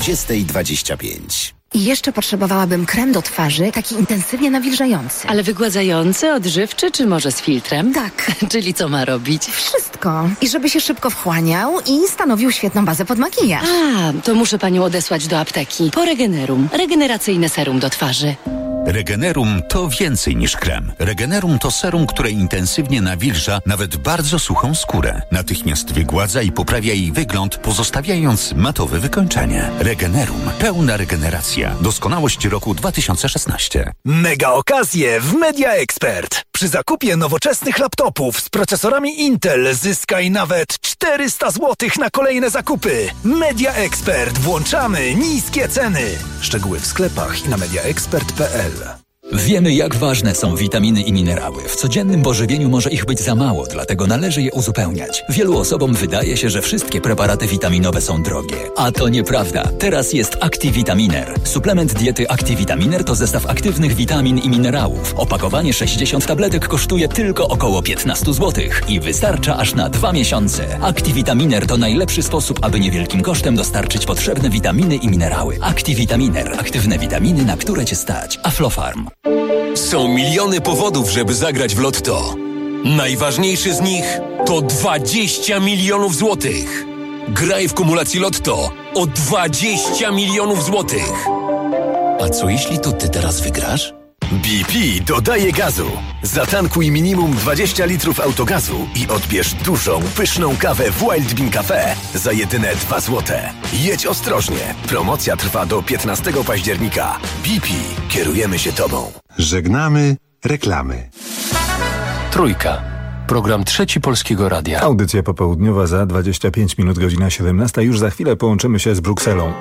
Speaker 23: 20:25.
Speaker 24: I jeszcze potrzebowałabym krem do twarzy, taki intensywnie nawilżający.
Speaker 25: Ale wygładzający, odżywczy, czy może z filtrem?
Speaker 24: Tak.
Speaker 25: Czyli co ma robić?
Speaker 24: Wszystko. I żeby się szybko wchłaniał i stanowił świetną bazę pod makijaż.
Speaker 25: A, to muszę panią odesłać do apteki. Po Regenerum. Regeneracyjne serum do twarzy.
Speaker 29: Regenerum to więcej niż krem. Regenerum to serum, które intensywnie nawilża nawet bardzo suchą skórę. Natychmiast wygładza i poprawia jej wygląd, pozostawiając matowe wykończenie. Regenerum. Pełna regeneracja. Doskonałość roku 2016.
Speaker 30: Mega okazje w Media Expert. Przy zakupie nowoczesnych laptopów z procesorami Intel zyskaj nawet 400 zł na kolejne zakupy. Media Expert. Włączamy niskie ceny. Szczegóły w sklepach i na mediaexpert.pl.
Speaker 7: Wiemy, jak ważne są witaminy i minerały. W codziennym pożywieniu może ich być za mało, dlatego należy je uzupełniać. Wielu osobom wydaje się, że wszystkie preparaty witaminowe są drogie. A to nieprawda. Teraz jest ActiVitaminer. Suplement diety ActiVitaminer to zestaw aktywnych witamin i minerałów. Opakowanie 60 tabletek kosztuje tylko około 15 zł i wystarcza aż na 2 miesiące. ActiVitaminer to najlepszy sposób, aby niewielkim kosztem dostarczyć potrzebne witaminy i minerały. ActiVitaminer. Aktywne witaminy, na które Cię stać. Aflofarm.
Speaker 10: Są miliony powodów, żeby zagrać w Lotto. Najważniejszy z nich to 20 milionów złotych. Graj w kumulacji Lotto o 20 milionów złotych. A co jeśli to ty teraz wygrasz?
Speaker 11: BP dodaje gazu. Zatankuj minimum 20 litrów autogazu i odbierz dużą, pyszną kawę w Wild Bean Cafe za jedyne 2 złote. Jedź ostrożnie. Promocja trwa do 15 października. BP. Kierujemy się Tobą.
Speaker 4: Żegnamy reklamy.
Speaker 9: Trójka. Program Trzeci Polskiego Radia.
Speaker 5: Audycja popołudniowa za 25 minut, godzina 17. Już za chwilę połączymy się z Brukselą.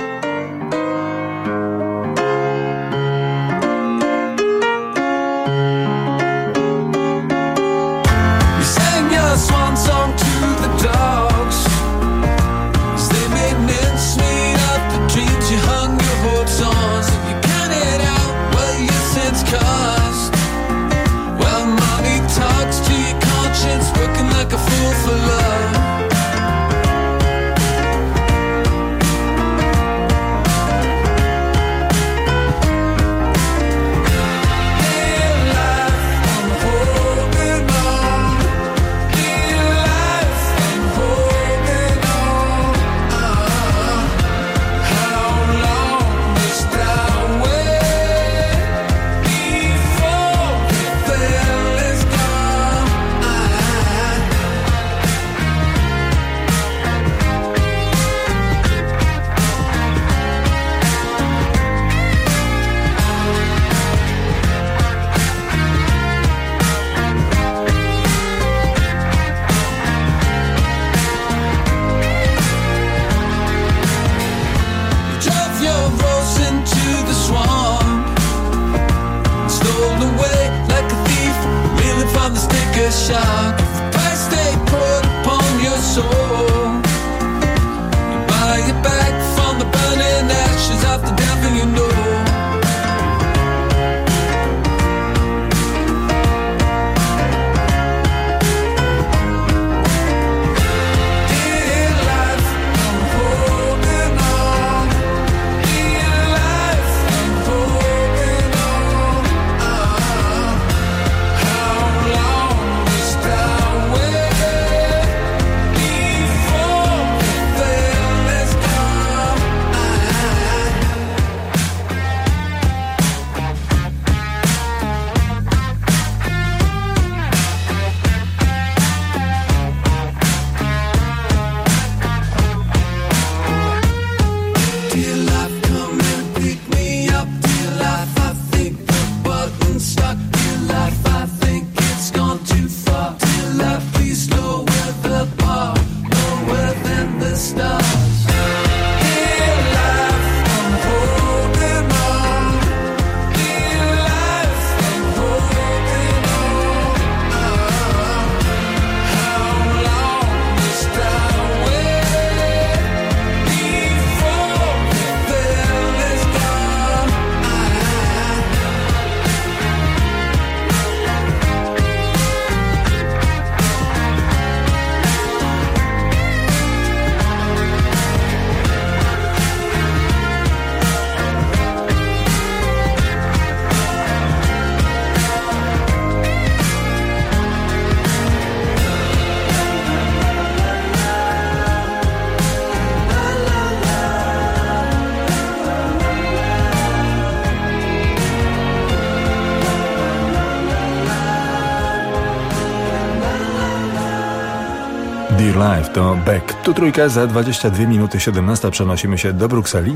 Speaker 5: Dear Life to Beck. Tu Trójka za 22 minuty 17. Przenosimy się do Brukseli.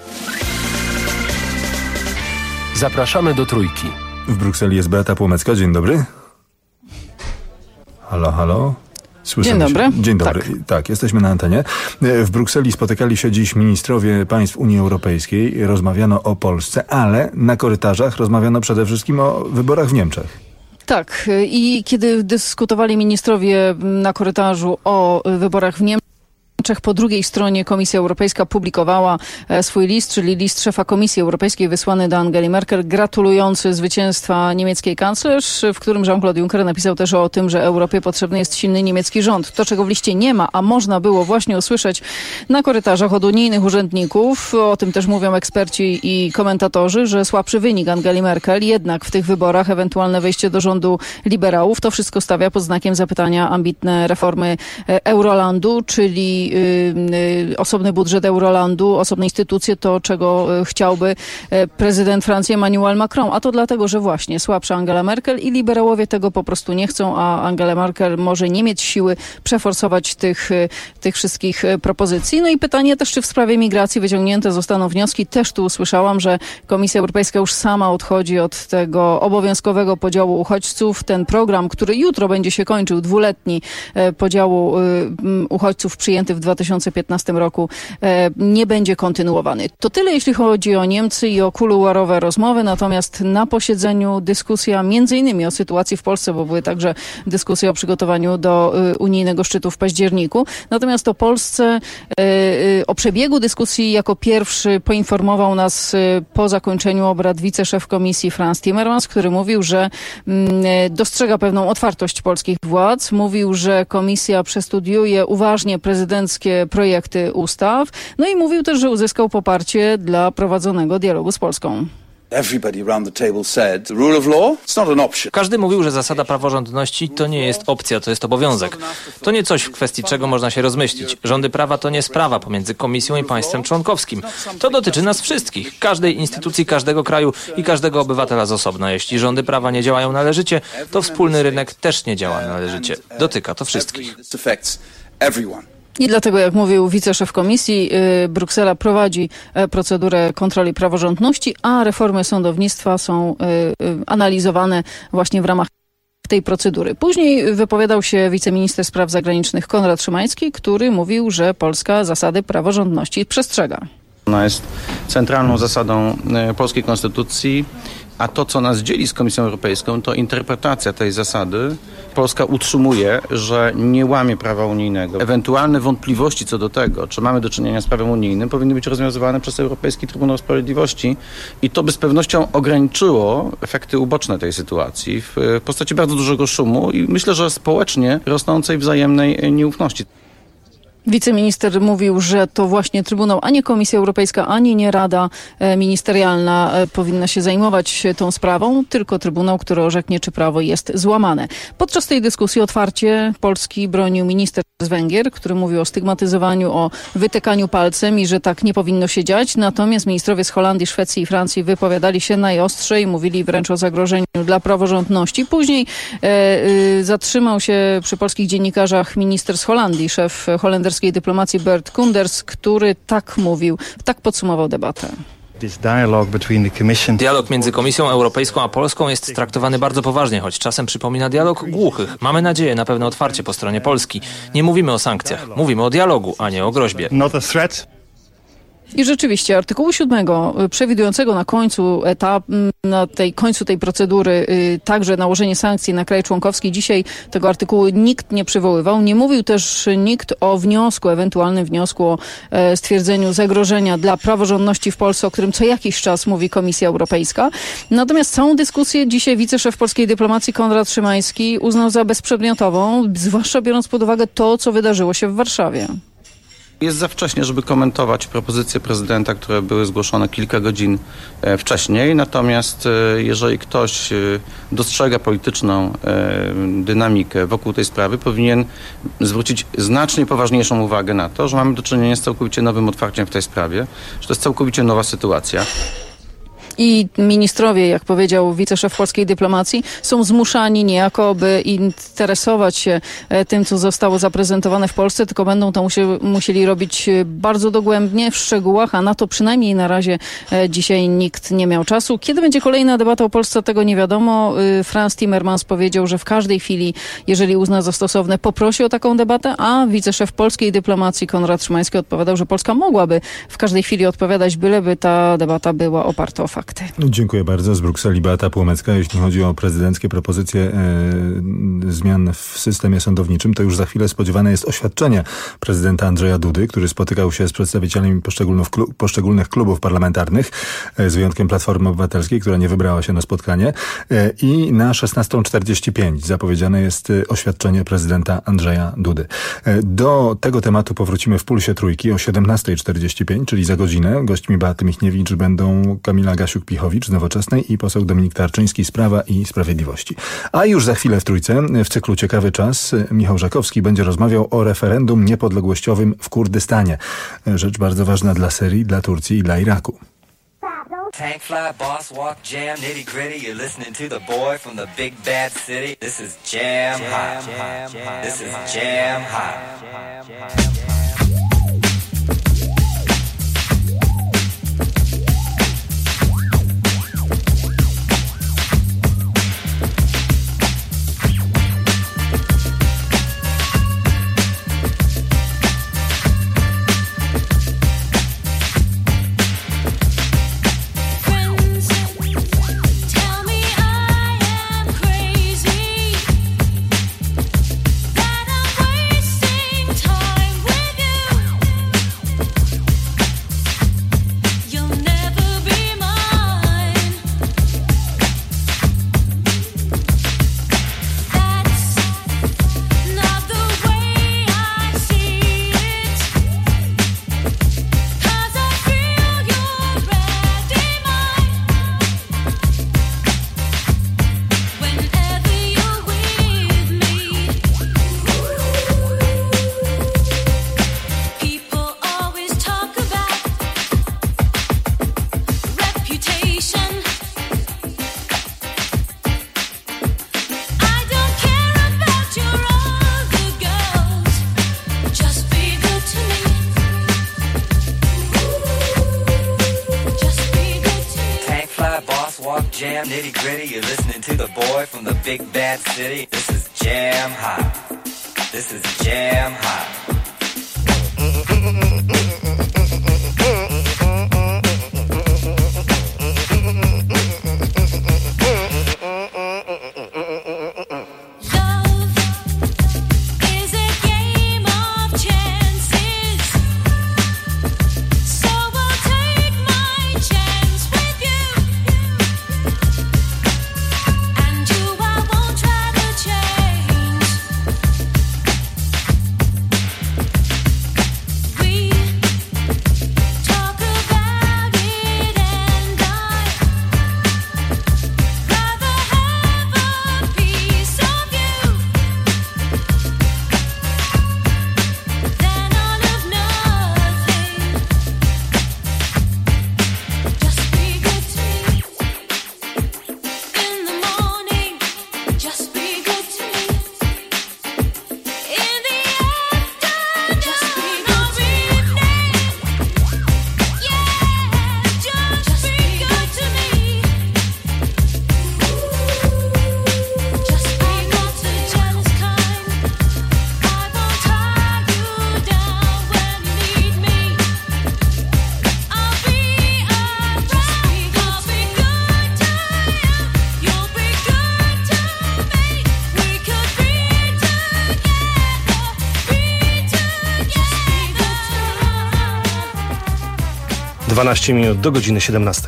Speaker 9: Zapraszamy do Trójki.
Speaker 5: W Brukseli jest Beata Płomecka. Dzień dobry. Halo, halo. Słyszymy
Speaker 12: Dzień dobry.
Speaker 5: Się. Dzień dobry. Tak, jesteśmy na antenie. W Brukseli spotykali się dziś ministrowie państw Unii Europejskiej. Rozmawiano o Polsce, ale na korytarzach rozmawiano przede wszystkim o wyborach w Niemczech.
Speaker 12: Tak, i kiedy dyskutowali ministrowie na korytarzu o wyborach w Niemczech, po drugiej stronie Komisja Europejska publikowała swój list, czyli list szefa Komisji Europejskiej wysłany do Angeli Merkel, gratulujący zwycięstwa niemieckiej kanclerz, w którym Jean-Claude Juncker napisał też o tym, że Europie potrzebny jest silny niemiecki rząd. To, czego w liście nie ma, a można było właśnie usłyszeć na korytarzach od unijnych urzędników, o tym też mówią eksperci i komentatorzy, że słabszy wynik Angeli Merkel, jednak w tych wyborach ewentualne wejście do rządu liberałów, to wszystko stawia pod znakiem zapytania ambitne reformy Eurolandu, czyli osobny budżet Eurolandu, osobne instytucje, to czego chciałby prezydent Francji Emmanuel Macron. A to dlatego, że właśnie słabsza Angela Merkel i liberałowie tego po prostu nie chcą, a Angela Merkel może nie mieć siły przeforsować tych wszystkich propozycji. No i pytanie też, czy w sprawie migracji wyciągnięte zostaną wnioski. Też tu usłyszałam, że Komisja Europejska już sama odchodzi od tego obowiązkowego podziału uchodźców. Ten program, który jutro będzie się kończył, 2-letni podziału uchodźców przyjęty w 2015 roku, nie będzie kontynuowany. To tyle, jeśli chodzi o Niemcy i o kuluarowe rozmowy, natomiast na posiedzeniu dyskusja między innymi o sytuacji w Polsce, bo były także dyskusje o przygotowaniu do unijnego szczytu w październiku. Natomiast o Polsce, o przebiegu dyskusji jako pierwszy poinformował nas po zakończeniu obrad wiceszef Komisji Frans Timmermans, który mówił, że dostrzega pewną otwartość polskich władz. Mówił, że Komisja przestudiuje uważnie prezydenckie projekty ustaw. No i mówił też, że uzyskał poparcie dla prowadzonego dialogu z Polską.
Speaker 13: Każdy mówił, że zasada praworządności to nie jest opcja, to jest obowiązek. To nie coś, w kwestii czego można się rozmyślić. Rządy prawa to nie sprawa pomiędzy Komisją i państwem członkowskim. To dotyczy nas wszystkich, każdej instytucji, każdego kraju i każdego obywatela z osobna. Jeśli rządy prawa nie działają należycie, to wspólny rynek też nie działa należycie. Dotyka to wszystkich.
Speaker 12: I dlatego, jak mówił wiceszef Komisji, Bruksela prowadzi procedurę kontroli praworządności, a reformy sądownictwa są analizowane właśnie w ramach tej procedury. Później wypowiadał się wiceminister spraw zagranicznych Konrad Szymański, który mówił, że Polska zasady praworządności przestrzega.
Speaker 14: Ona jest centralną zasadą polskiej konstytucji, a to, co nas dzieli z Komisją Europejską, to interpretacja tej zasady. Polska utrzymuje, że nie łamie prawa unijnego. Ewentualne wątpliwości co do tego, czy mamy do czynienia z prawem unijnym, powinny być rozwiązywane przez Europejski Trybunał Sprawiedliwości i to by z pewnością ograniczyło efekty uboczne tej sytuacji w postaci bardzo dużego szumu i myślę, że społecznie rosnącej wzajemnej nieufności.
Speaker 12: Wiceminister mówił, że to właśnie Trybunał, a nie Komisja Europejska, ani nie Rada Ministerialna powinna się zajmować tą sprawą, tylko Trybunał, który orzeknie, czy prawo jest złamane. Podczas tej dyskusji otwarcie Polski bronił minister z Węgier, który mówił o stygmatyzowaniu, o wytykaniu palcem i że tak nie powinno się dziać. Natomiast ministrowie z Holandii, Szwecji i Francji wypowiadali się najostrzej, mówili wręcz o zagrożeniu dla praworządności. Później zatrzymał się przy polskich dziennikarzach minister z Holandii, szef holenderskiej dyplomacji Bert Koenders, który tak mówił, tak podsumował debatę.
Speaker 13: Dialog między Komisją Europejską a Polską jest traktowany bardzo poważnie, choć czasem przypomina dialog głuchych. Mamy nadzieję na pewne otwarcie po stronie Polski. Nie mówimy o sankcjach, mówimy o dialogu, a nie o groźbie.
Speaker 12: I rzeczywiście artykułu 7 przewidującego na końcu tej procedury także nałożenie sankcji na kraj członkowski, dzisiaj tego artykułu nikt nie przywoływał. Nie mówił też nikt o ewentualnym wniosku o stwierdzeniu zagrożenia dla praworządności w Polsce, o którym co jakiś czas mówi Komisja Europejska. Natomiast całą dyskusję dzisiaj wiceszef polskiej dyplomacji Konrad Szymański uznał za bezprzedmiotową, zwłaszcza biorąc pod uwagę to, co wydarzyło się w Warszawie.
Speaker 14: Jest za wcześnie, żeby komentować propozycje prezydenta, które były zgłoszone kilka godzin wcześniej. Natomiast jeżeli ktoś dostrzega polityczną dynamikę wokół tej sprawy, powinien zwrócić znacznie poważniejszą uwagę na to, że mamy do czynienia z całkowicie nowym otwarciem w tej sprawie, że to jest całkowicie nowa sytuacja.
Speaker 12: I ministrowie, jak powiedział wiceszef polskiej dyplomacji, są zmuszani niejako, by interesować się tym, co zostało zaprezentowane w Polsce, tylko będą to musieli robić bardzo dogłębnie, w szczegółach, a na to przynajmniej na razie dzisiaj nikt nie miał czasu. Kiedy będzie kolejna debata o Polsce, tego nie wiadomo. Franz Timmermans powiedział, że w każdej chwili, jeżeli uzna za stosowne, poprosi o taką debatę, a wiceszef polskiej dyplomacji Konrad Szymański odpowiadał, że Polska mogłaby w każdej chwili odpowiadać, byleby ta debata była oparta o fakty.
Speaker 5: Dziękuję bardzo. Z Brukseli Beata Płomecka. Jeśli chodzi o prezydenckie propozycje zmian w systemie sądowniczym, to już za chwilę spodziewane jest oświadczenie prezydenta Andrzeja Dudy, który spotykał się z przedstawicielami poszczególnych klubów parlamentarnych, z wyjątkiem Platformy Obywatelskiej, która nie wybrała się na spotkanie. I na 16:45 zapowiedziane jest oświadczenie prezydenta Andrzeja Dudy. Do tego tematu powrócimy w Pulsie Trójki o 17:45, czyli za godzinę. Gośćmi Beaty Michniewicz będą Kamila Gasiuk-Pichowicz z Nowoczesnej i poseł Dominik Tarczyński z Prawa i Sprawiedliwości. A już za chwilę w Trójce, w cyklu Ciekawy Czas, Michał Żakowski będzie rozmawiał o referendum niepodległościowym w Kurdystanie. Rzecz bardzo ważna dla Syrii, dla Turcji i dla Iraku.
Speaker 6: Tank fly, boss walk, jam, nitty gritty. You're listening to the boy from the big bad city. This is jam hot. This is jam hot. Jam, nitty gritty, you're listening to the boy from the big bad city. This is jam hot. This is jam hot.
Speaker 15: Minut do godziny 17.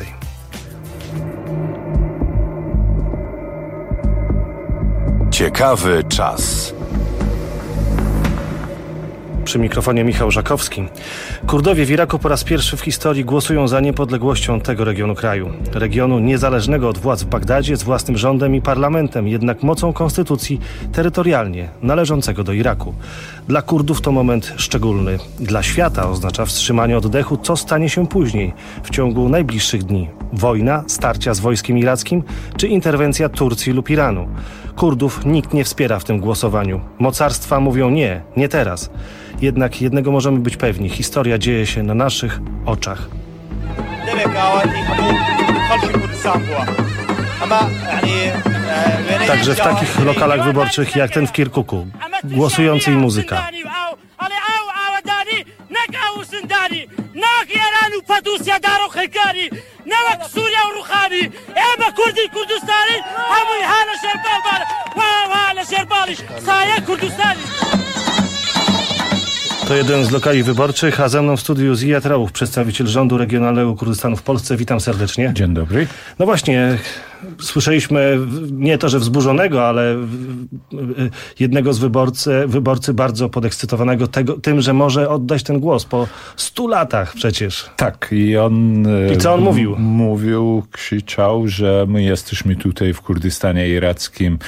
Speaker 11: Ciekawy czas.
Speaker 15: Przy mikrofonie Michał Żakowski. Kurdowie w Iraku po raz pierwszy w historii głosują za niepodległością tego regionu kraju. Regionu niezależnego od władz w Bagdadzie z własnym rządem i parlamentem, jednak mocą konstytucji terytorialnie należącego do Iraku. Dla Kurdów to moment szczególny. Dla świata oznacza wstrzymanie oddechu, co stanie się później, w ciągu najbliższych dni. Wojna, starcia z wojskiem irackim, czy interwencja Turcji lub Iranu. Kurdów nikt nie wspiera w tym głosowaniu. Mocarstwa mówią nie, nie teraz. Jednak jednego możemy być pewni. Historia dzieje się na naszych oczach. Także w takich lokalach wyborczych jak ten w Kirkuku. Głosujący i muzyka. To jeden z lokali wyborczych, a ze mną w studiu Ziyad Rauf, przedstawiciel rządu regionalnego Kurdystanu w Polsce. Witam serdecznie.
Speaker 1: Dzień dobry.
Speaker 15: No właśnie, słyszeliśmy nie to, że wzburzonego, ale jednego z wyborcy bardzo podekscytowanego tym, że może oddać ten głos po 100 latach przecież.
Speaker 1: Tak, i on...
Speaker 15: I co on mówił?
Speaker 1: Krzyczał, że my jesteśmy tutaj w Kurdystanie irackim,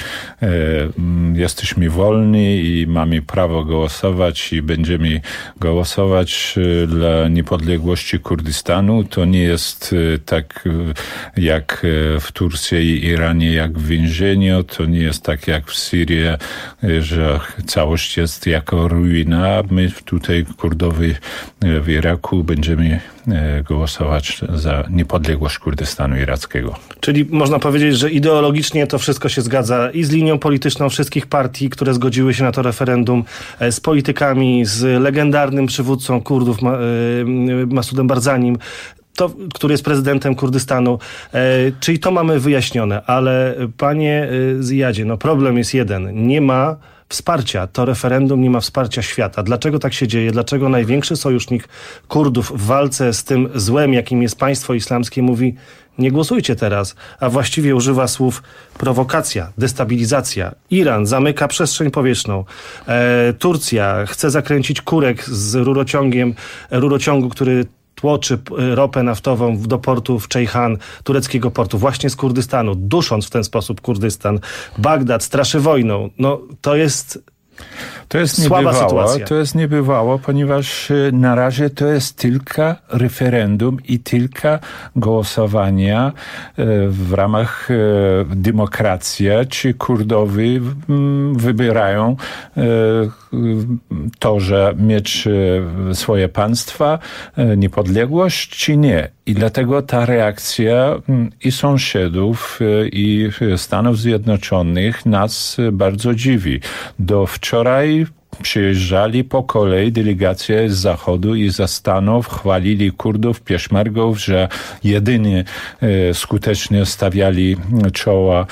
Speaker 1: jesteśmy wolni i mamy prawo głosować i będziemy głosować dla niepodległości Kurdystanu. To nie jest tak jak w Turcji i Iranie, jak w więzieniu. To nie jest tak jak w Syrii, że całość jest jako ruina. My tutaj, Kurdowie w Iraku, będziemy głosować za niepodległość Kurdystanu irackiego.
Speaker 15: Czyli można powiedzieć, że ideologicznie to wszystko się zgadza i z linią polityczną wszystkich partii, które zgodziły się na to referendum, z politykami, z legendarnym przywódcą Kurdów Masudem Barzanim, który jest prezydentem Kurdystanu. Czyli to mamy wyjaśnione, ale panie Ziyadzie, no problem jest jeden. Nie ma wsparcia. To referendum nie ma wsparcia świata. Dlaczego tak się dzieje? Dlaczego największy sojusznik Kurdów w walce z tym złem, jakim jest państwo islamskie, mówi: nie głosujcie teraz, a właściwie używa słów prowokacja, destabilizacja. Iran zamyka przestrzeń powietrzną. Turcja chce zakręcić kurek z rurociągu, który tłoczy ropę naftową do portu w Ceyhan, tureckiego portu, właśnie z Kurdystanu, dusząc w ten sposób Kurdystan. Bagdad straszy wojną. No, to jest słaba sytuacja.
Speaker 1: To jest niebywałe, ponieważ na razie to jest tylko referendum i tylko głosowania w ramach demokracji, czy Kurdowie wybierają to, że mieć swoje państwa, niepodległość, czy nie. I dlatego ta reakcja i sąsiadów, i Stanów Zjednoczonych nas bardzo dziwi. Do wczoraj przyjeżdżali po kolei delegacje z Zachodu i ze Stanów, chwalili Kurdów, Pieśmergów, że jedynie skutecznie stawiali czoła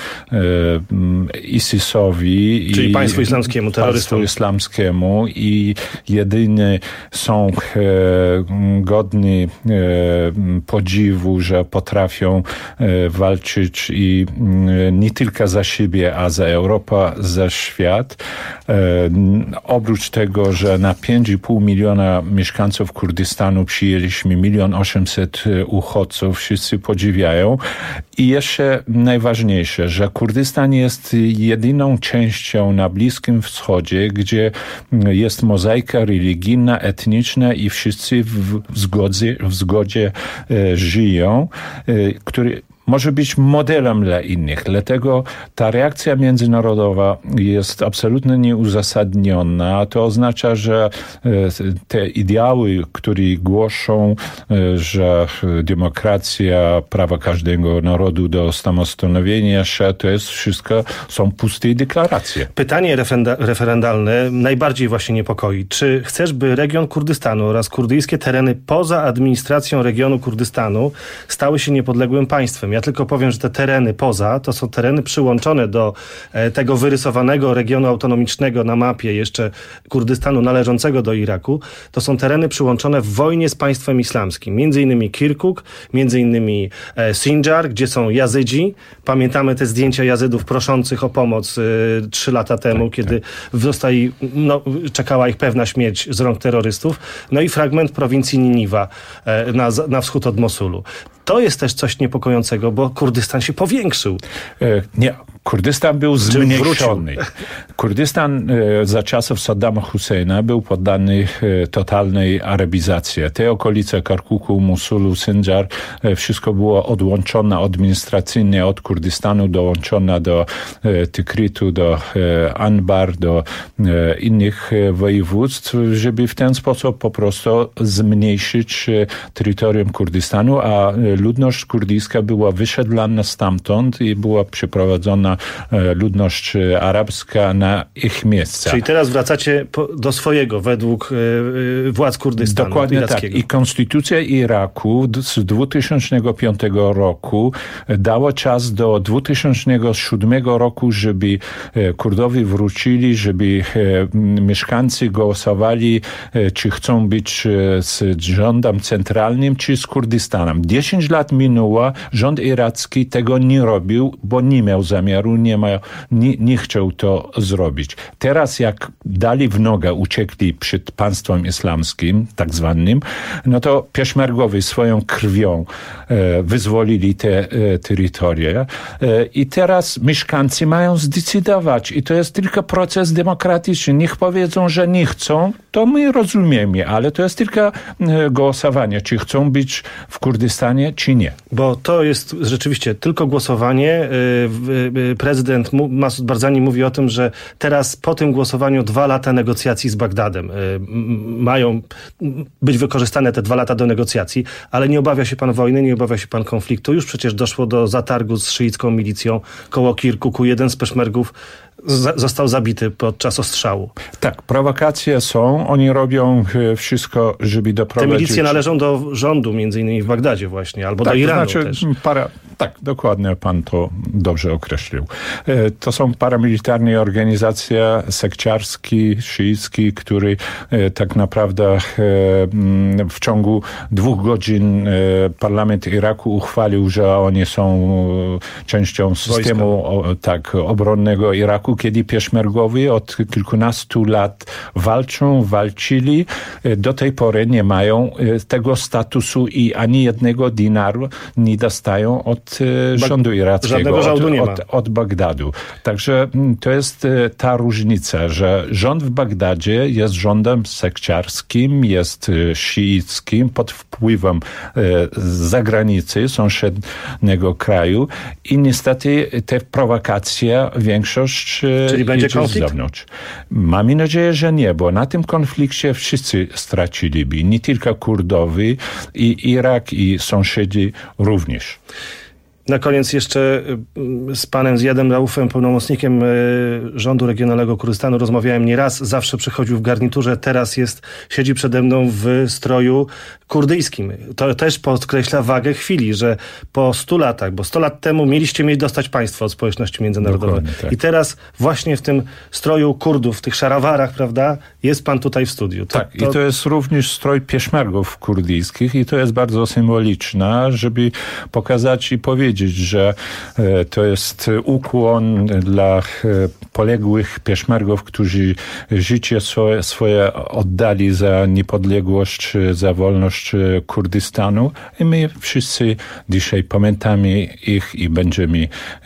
Speaker 1: ISIS-owi.
Speaker 15: Czyli państwu islamskiemu, terrorystom.
Speaker 1: Państwu islamskiemu i jedynie są godni podziwu, że potrafią walczyć i nie tylko za siebie, a za Europę, za świat. Oprócz tego, że na 5,5 miliona mieszkańców Kurdystanu przyjęliśmy 1 800 000 uchodźców, wszyscy podziwiają. I jeszcze najważniejsze, że Kurdystan jest jedyną częścią na Bliskim Wschodzie, gdzie jest mozaika religijna, etniczna i wszyscy w zgodzie żyją, który może być modelem dla innych. Dlatego ta reakcja międzynarodowa jest absolutnie nieuzasadniona. To oznacza, że te ideały, które głoszą, że demokracja, prawo każdego narodu do samostanowienia się, to jest wszystko, są puste deklaracje.
Speaker 15: Pytanie referendalne najbardziej właśnie niepokoi. Czy chcesz, by region Kurdystanu oraz kurdyjskie tereny poza administracją regionu Kurdystanu stały się niepodległym państwem? Ja tylko powiem, że te tereny poza to są tereny przyłączone do tego wyrysowanego regionu autonomicznego na mapie jeszcze Kurdystanu należącego do Iraku. To są tereny przyłączone w wojnie z państwem islamskim. Między innymi Kirkuk, między innymi Sinjar, gdzie są Jazydzi. Pamiętamy te zdjęcia Jazydów proszących o pomoc 3 lata temu, kiedy czekała ich pewna śmierć z rąk terrorystów. No i fragment prowincji Niniwa na wschód od Mosulu. To jest też coś niepokojącego, bo Kurdystan się powiększył.
Speaker 1: Nie, Kurdystan był zmniejszony. Kurdystan za czasów Saddama Husseina był poddany totalnej arabizacji. Te okolice Kirkuku, Mosulu, Sinjar, wszystko było odłączone administracyjnie od Kurdystanu, dołączone do Tikritu, do Anbar, do innych województw, żeby w ten sposób po prostu zmniejszyć terytorium Kurdystanu, a ludność kurdyjska była wysiedlana stamtąd i była przeprowadzona ludność arabska na ich miejsca.
Speaker 15: Czyli teraz wracacie do swojego według władz Kurdystanu.
Speaker 1: Dokładnie
Speaker 15: irackiego.
Speaker 1: tak. I konstytucja Iraku z 2005 roku dała czas do 2007 roku, żeby Kurdowie wrócili, żeby mieszkańcy głosowali, czy chcą być z rządem centralnym, czy z Kurdystanem. 10 lat minęło, rząd iracki tego nie robił, bo nie miał zamiaru, nie chciał to zrobić. Teraz jak dali w nogę, uciekli przed państwem islamskim, tak zwanym, no to Peszmergowie swoją krwią wyzwolili te terytoria i teraz mieszkańcy mają zdecydować i to jest tylko proces demokratyczny. Niech powiedzą, że nie chcą, to my rozumiemy, ale to jest tylko głosowanie, czy chcą być w Kurdystanie, czy nie.
Speaker 15: Bo to jest rzeczywiście tylko głosowanie. Prezydent Masud Barzani mówi o tym, że teraz po tym głosowaniu 2 lata negocjacji z Bagdadem. Mają być wykorzystane te 2 lata do negocjacji, ale nie obawia się pan wojny, nie obawia się pan konfliktu. Już przecież doszło do zatargu z szyicką milicją koło Kirkuku. Jeden z peszmergów został zabity podczas ostrzału.
Speaker 1: Tak, prowokacje są. Oni robią wszystko, żeby doprowadzić...
Speaker 15: Te milicje należą do rządu, między innymi w Bagdadzie właśnie, albo
Speaker 1: tak,
Speaker 15: do Iranu
Speaker 1: to znaczy,
Speaker 15: też.
Speaker 1: Tak, dokładnie pan to dobrze określił. To są paramilitarne organizacje sekciarskie, szyickie, które tak naprawdę w ciągu 2 godzin parlament Iraku uchwalił, że oni są częścią systemu obronnego Iraku, kiedy Peszmergowie od kilkunastu lat walczyli. Do tej pory nie mają tego statusu i ani jednego dinaru nie dostają od rządu irackiego, od Bagdadu. Także to jest ta różnica, że rząd w Bagdadzie jest rządem sekciarskim, jest szyickim, pod wpływem z zagranicy, sąsiedniego kraju i niestety te prowokacje większość
Speaker 15: czyli będzie konflikt?
Speaker 1: Z zewnątrz. Mamy nadzieję, że nie, bo na tym konflikcie wszyscy straciliby. Nie tylko Kurdowie, i Irak, i sąsiedzi również.
Speaker 15: Na koniec jeszcze z panem Zjadem Raufem, pełnomocnikiem rządu regionalnego Kurdystanu, rozmawiałem nieraz, zawsze przychodził w garniturze, teraz siedzi przede mną w stroju kurdyjskim. To też podkreśla wagę chwili, że po 100 latach, bo 100 lat temu mieliście dostać państwo od społeczności międzynarodowej. Tak. I teraz właśnie w tym stroju Kurdów, w tych szarawarach, prawda, jest pan tutaj w studiu.
Speaker 1: I to jest również stroj peszmergów kurdyjskich i to jest bardzo symboliczne, żeby pokazać i powiedzieć, że to jest ukłon dla poległych peszmergów, którzy życie swoje oddali za niepodległość, za wolność Kurdystanu i my wszyscy dzisiaj pamiętamy ich i będziemy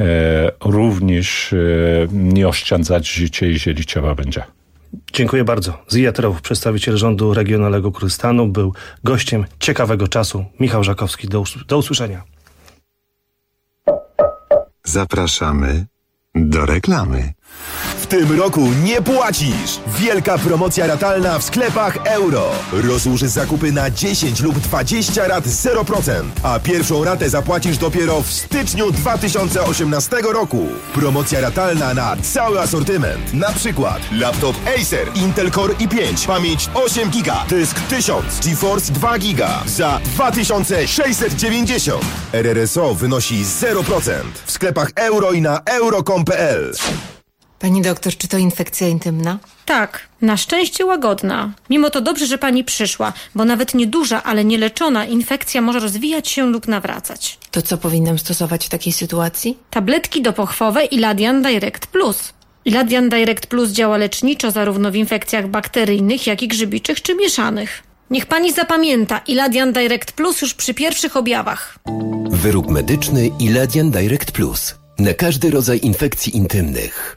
Speaker 1: również nie oszczędzać życia, jeżeli trzeba będzie.
Speaker 15: Dziękuję bardzo. Ziyad Rauf, przedstawiciel rządu regionalnego Kurdystanu, był gościem Ciekawego Czasu. Michał Żakowski, do usłyszenia.
Speaker 4: Zapraszamy do reklamy.
Speaker 3: W tym roku nie płacisz! Wielka promocja ratalna w sklepach Euro. Rozłóż zakupy na 10 lub 20 rat 0%, a pierwszą ratę zapłacisz dopiero w styczniu 2018 roku. Promocja ratalna na cały asortyment. Na przykład laptop Acer Intel Core i5, pamięć 8 GB, dysk 1000, GeForce 2 GB za 2690. RRSO wynosi 0% w sklepach Euro i na euro.com.pl.
Speaker 8: Pani doktor, czy to infekcja intymna?
Speaker 16: Tak, na szczęście łagodna. Mimo to dobrze, że pani przyszła, bo nawet nieduża, ale nieleczona infekcja może rozwijać się lub nawracać.
Speaker 8: To co powinnam stosować w takiej sytuacji?
Speaker 16: Tabletki dopochwowe Iladian Direct Plus. Iladian Direct Plus działa leczniczo zarówno w infekcjach bakteryjnych, jak i grzybiczych czy mieszanych. Niech pani zapamięta, Iladian Direct Plus już przy pierwszych objawach.
Speaker 17: Wyrób medyczny Iladian Direct Plus. Na każdy rodzaj infekcji intymnych.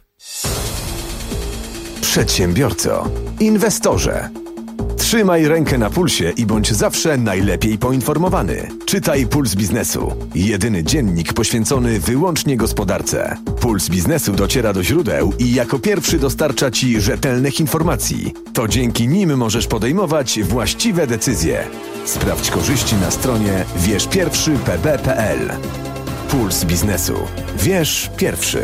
Speaker 18: Przedsiębiorco, inwestorze. Trzymaj rękę na pulsie i bądź zawsze najlepiej poinformowany. Czytaj Puls Biznesu. Jedyny dziennik poświęcony wyłącznie gospodarce. Puls Biznesu dociera do źródeł i jako pierwszy dostarcza Ci rzetelnych informacji. To dzięki nim możesz podejmować właściwe decyzje. Sprawdź korzyści na stronie wierzpierwszypb.pl. Puls Biznesu. Wierz pierwszy.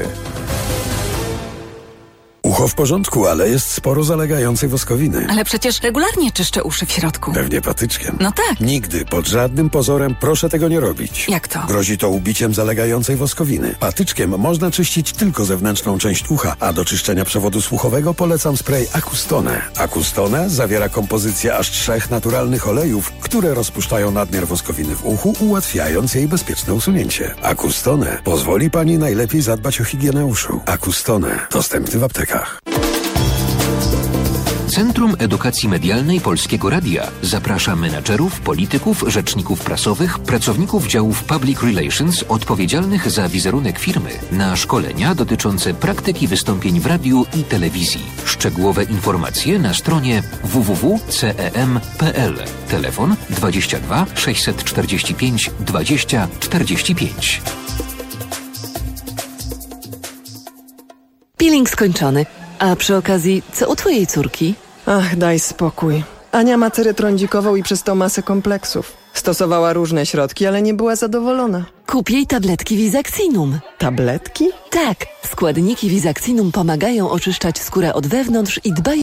Speaker 19: Ucho w porządku, ale jest sporo zalegającej woskowiny.
Speaker 20: Ale przecież regularnie czyszczę uszy w środku.
Speaker 19: Pewnie patyczkiem.
Speaker 20: No tak.
Speaker 19: Nigdy, pod żadnym pozorem proszę tego nie robić.
Speaker 20: Jak to?
Speaker 19: Grozi to ubiciem zalegającej woskowiny. Patyczkiem można czyścić tylko zewnętrzną część ucha, a do czyszczenia przewodu słuchowego polecam spray Acustone. Acustone zawiera kompozycję aż 3 naturalnych olejów, które rozpuszczają nadmiar woskowiny w uchu, ułatwiając jej bezpieczne usunięcie. Acustone pozwoli Pani najlepiej zadbać o higienę uszu. Acustone. Dostępny w aptekach.
Speaker 26: Centrum Edukacji Medialnej Polskiego Radia zaprasza menadżerów, polityków, rzeczników prasowych, pracowników działów Public Relations odpowiedzialnych za wizerunek firmy na szkolenia dotyczące praktyki wystąpień w radiu i telewizji. Szczegółowe informacje na stronie www.cem.pl. Telefon 22 645 20 45.
Speaker 27: Peeling skończony. A przy okazji, co u twojej córki?
Speaker 28: Ach, daj spokój. Ania ma cerę trądzikową i przez to masę kompleksów. Stosowała różne środki, ale nie była zadowolona.
Speaker 27: Kup jej tabletki Visaxinum.
Speaker 28: Tabletki?
Speaker 27: Tak. Składniki Visaxinum pomagają oczyszczać skórę od wewnątrz i dbają